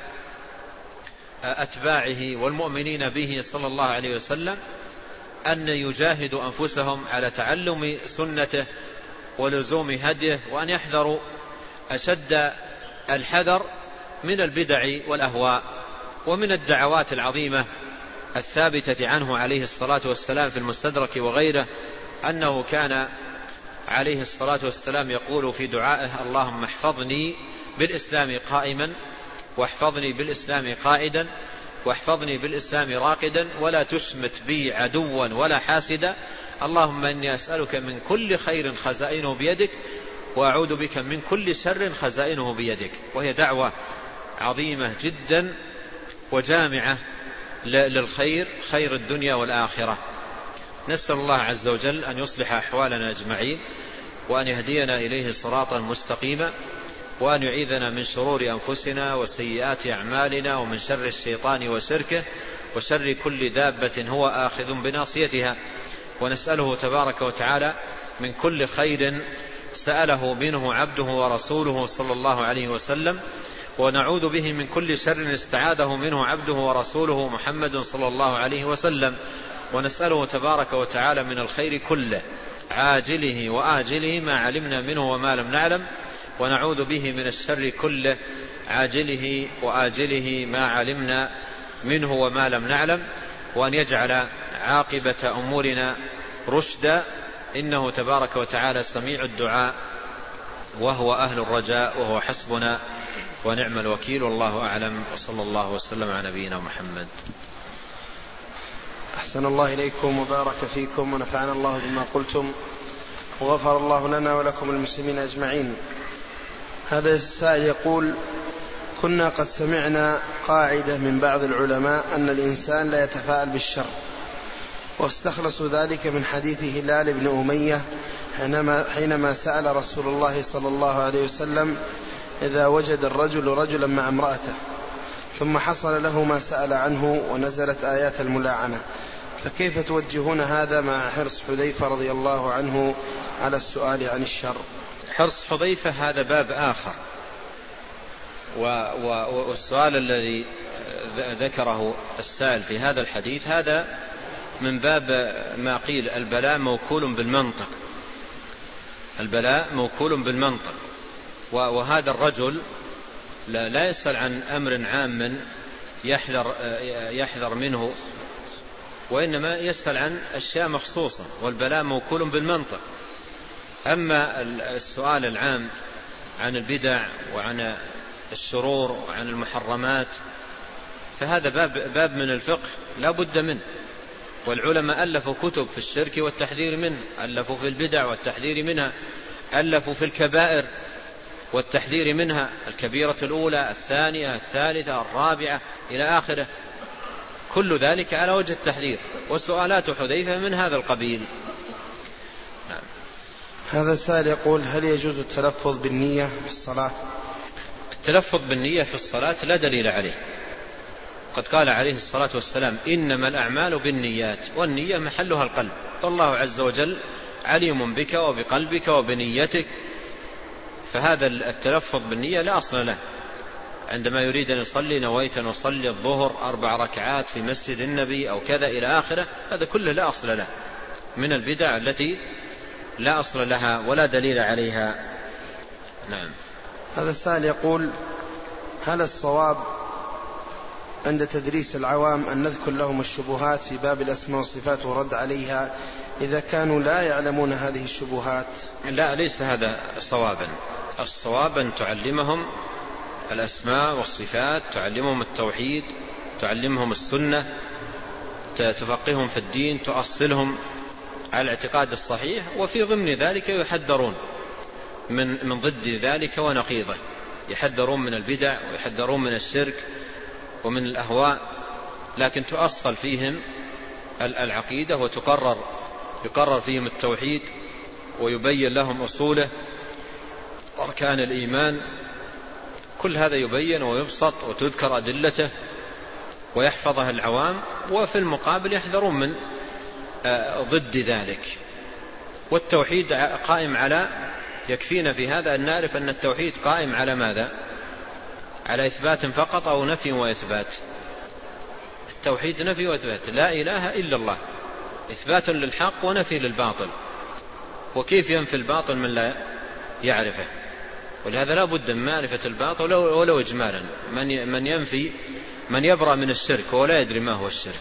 أتباعه والمؤمنين به صلى الله عليه وسلم أن يجاهدوا أنفسهم على تعلم سنته ولزوم هديه، وأن يحذروا أشد الحذر من البدع والأهواء ومن الدعوات العظيمة الثابتة عنه عليه الصلاة والسلام في المستدرك وغيره، أنه كان عليه الصلاة والسلام يقول في دعائه: اللهم احفظني بالإسلام قائما، واحفظني بالإسلام قائدا، واحفظني بالإسلام راقدا، ولا تشمت بي عدوا ولا حاسدا، اللهم إني أسألك من كل خير خزائنه بيدك، وأعوذ بك من كل شر خزائنه بيدك. وهي دعوة عظيمة جدا وجامعة للخير، خير الدنيا والآخرة. نسأل الله عز وجل أن يصلح أحوالنا أجمعين، وأن يهدينا إليه صراطا مستقيما، وأن يعيذنا من شرور أنفسنا وسيئات أعمالنا، ومن شر الشيطان وشركه، وشر كل دابة هو آخذ بناصيتها. ونسأله تبارك وتعالى من كل خير سأله منه عبده ورسوله صلى الله عليه وسلم، ونعوذ به من كل شر استعاذه منه عبده ورسوله محمد صلى الله عليه وسلم. ونسأله تبارك وتعالى من الخير كله عاجله وآجله ما علمنا منه وما لم نعلم، ونعوذ به من الشر كله عاجله وآجله ما علمنا منه وما لم نعلم، وأن يجعل عاقبة أمورنا رشدا، إنه تبارك وتعالى سميع الدعاء، وهو أهل الرجاء، وهو حسبنا ونعم الوكيل. والله أعلم، وصلى الله وسلم على نبينا محمد. أحسن الله إليكم وبارك فيكم، ونفعنا الله بما قلتم، وغفر الله لنا ولكم المسلمين أجمعين. هذا السائل يقول: كنا قد سمعنا قاعدة من بعض العلماء أن الإنسان لا يتفاءل بالشر، واستخلصوا ذلك من حديث هلال بن أمية حينما سأل رسول الله صلى الله عليه وسلم إذا وجد الرجل رجلا مع امرأته ثم حصل له ما سأل عنه ونزلت آيات الملاعنة، فكيف توجهون هذا مع حرص حذيفة رضي الله عنه على السؤال عن الشر؟ حرص حذيفة هذا باب آخر، والسؤال الذي ذكره السائل في هذا الحديث هذا من باب ما قيل البلاء موكول بالمنطق، البلاء موكول بالمنطق. وهذا الرجل لا يسأل عن أمر عام يحذر منه، وإنما يسأل عن أشياء مخصوصة، والبلاء موكول بالمنطق. أما السؤال العام عن البدع وعن الشرور وعن المحرمات فهذا باب من الفقه لا بد منه، والعلماء ألفوا كتب في الشرك والتحذير منه، ألفوا في البدع والتحذير منها، ألفوا في الكبائر والتحذير منها، الكبيرة الأولى الثانية الثالثة الرابعة إلى آخره، كل ذلك على وجه التحذير. وسؤالات حذيفة من هذا القبيل. نعم. هذا السائل يقول: هل يجوز التلفظ بالنية في الصلاة؟ التلفظ بالنية في الصلاة لا دليل عليه، قد قال عليه الصلاة والسلام: إنما الأعمال بالنيات، والنية محلها القلب، فالله عز وجل عليم بك وبقلبك وبنيتك، فهذا التلفظ بالنية لا أصل له. عندما يريد أن يصلي نويت أن أصلي الظهر 4 ركعات في مسجد النبي أو كذا إلى آخره، هذا كله لا أصل له، من البدع التي لا أصل لها ولا دليل عليها. نعم. هذا السائل يقول: هل الصواب عند تدريس العوام أن نذكر لهم الشبهات في باب الأسماء والصفات ورد عليها إذا كانوا لا يعلمون هذه الشبهات؟ لا، ليس هذا صوابا. الصواب أن تعلمهم الأسماء والصفات، تعلمهم التوحيد، تعلمهم السنة، تفقههم في الدين، تؤصلهم على الاعتقاد الصحيح، وفي ضمن ذلك يحذرون من ضد ذلك ونقيضه، يحذرون من البدع ويحذرون من الشرك ومن الأهواء، لكن تؤصل فيهم العقيدة يقرر فيهم التوحيد، ويبين لهم أصوله أركان الإيمان. كل هذا يبين ويبسط وتذكر أدلته ويحفظها العوام، وفي المقابل يحذرون من ضد ذلك. والتوحيد قائم على، يكفينا في هذا أن نعرف أن التوحيد قائم على ماذا؟ على إثبات فقط أو نفي وإثبات؟ التوحيد نفي وإثبات، لا إله إلا الله، إثبات للحق ونفي للباطل. وكيف ينفي الباطل من لا يعرفه؟ ولهذا لا بد من معرفة الباطل ولو إجمالا. من يبرأ من الشرك ولا يدري ما هو الشرك،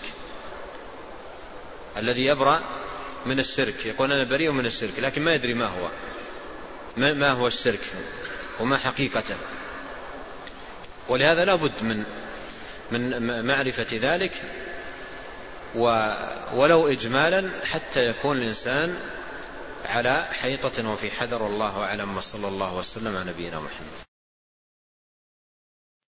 الذي يبرأ من الشرك يقول أنا بريء من الشرك، لكن ما يدري ما هو الشرك وما حقيقته. ولهذا لا بد من معرفة ذلك ولو إجمالا، حتى يكون الإنسان على حيطة وفي حذر. والله أعلم، وصلى الله وسلم على نبينا محمد.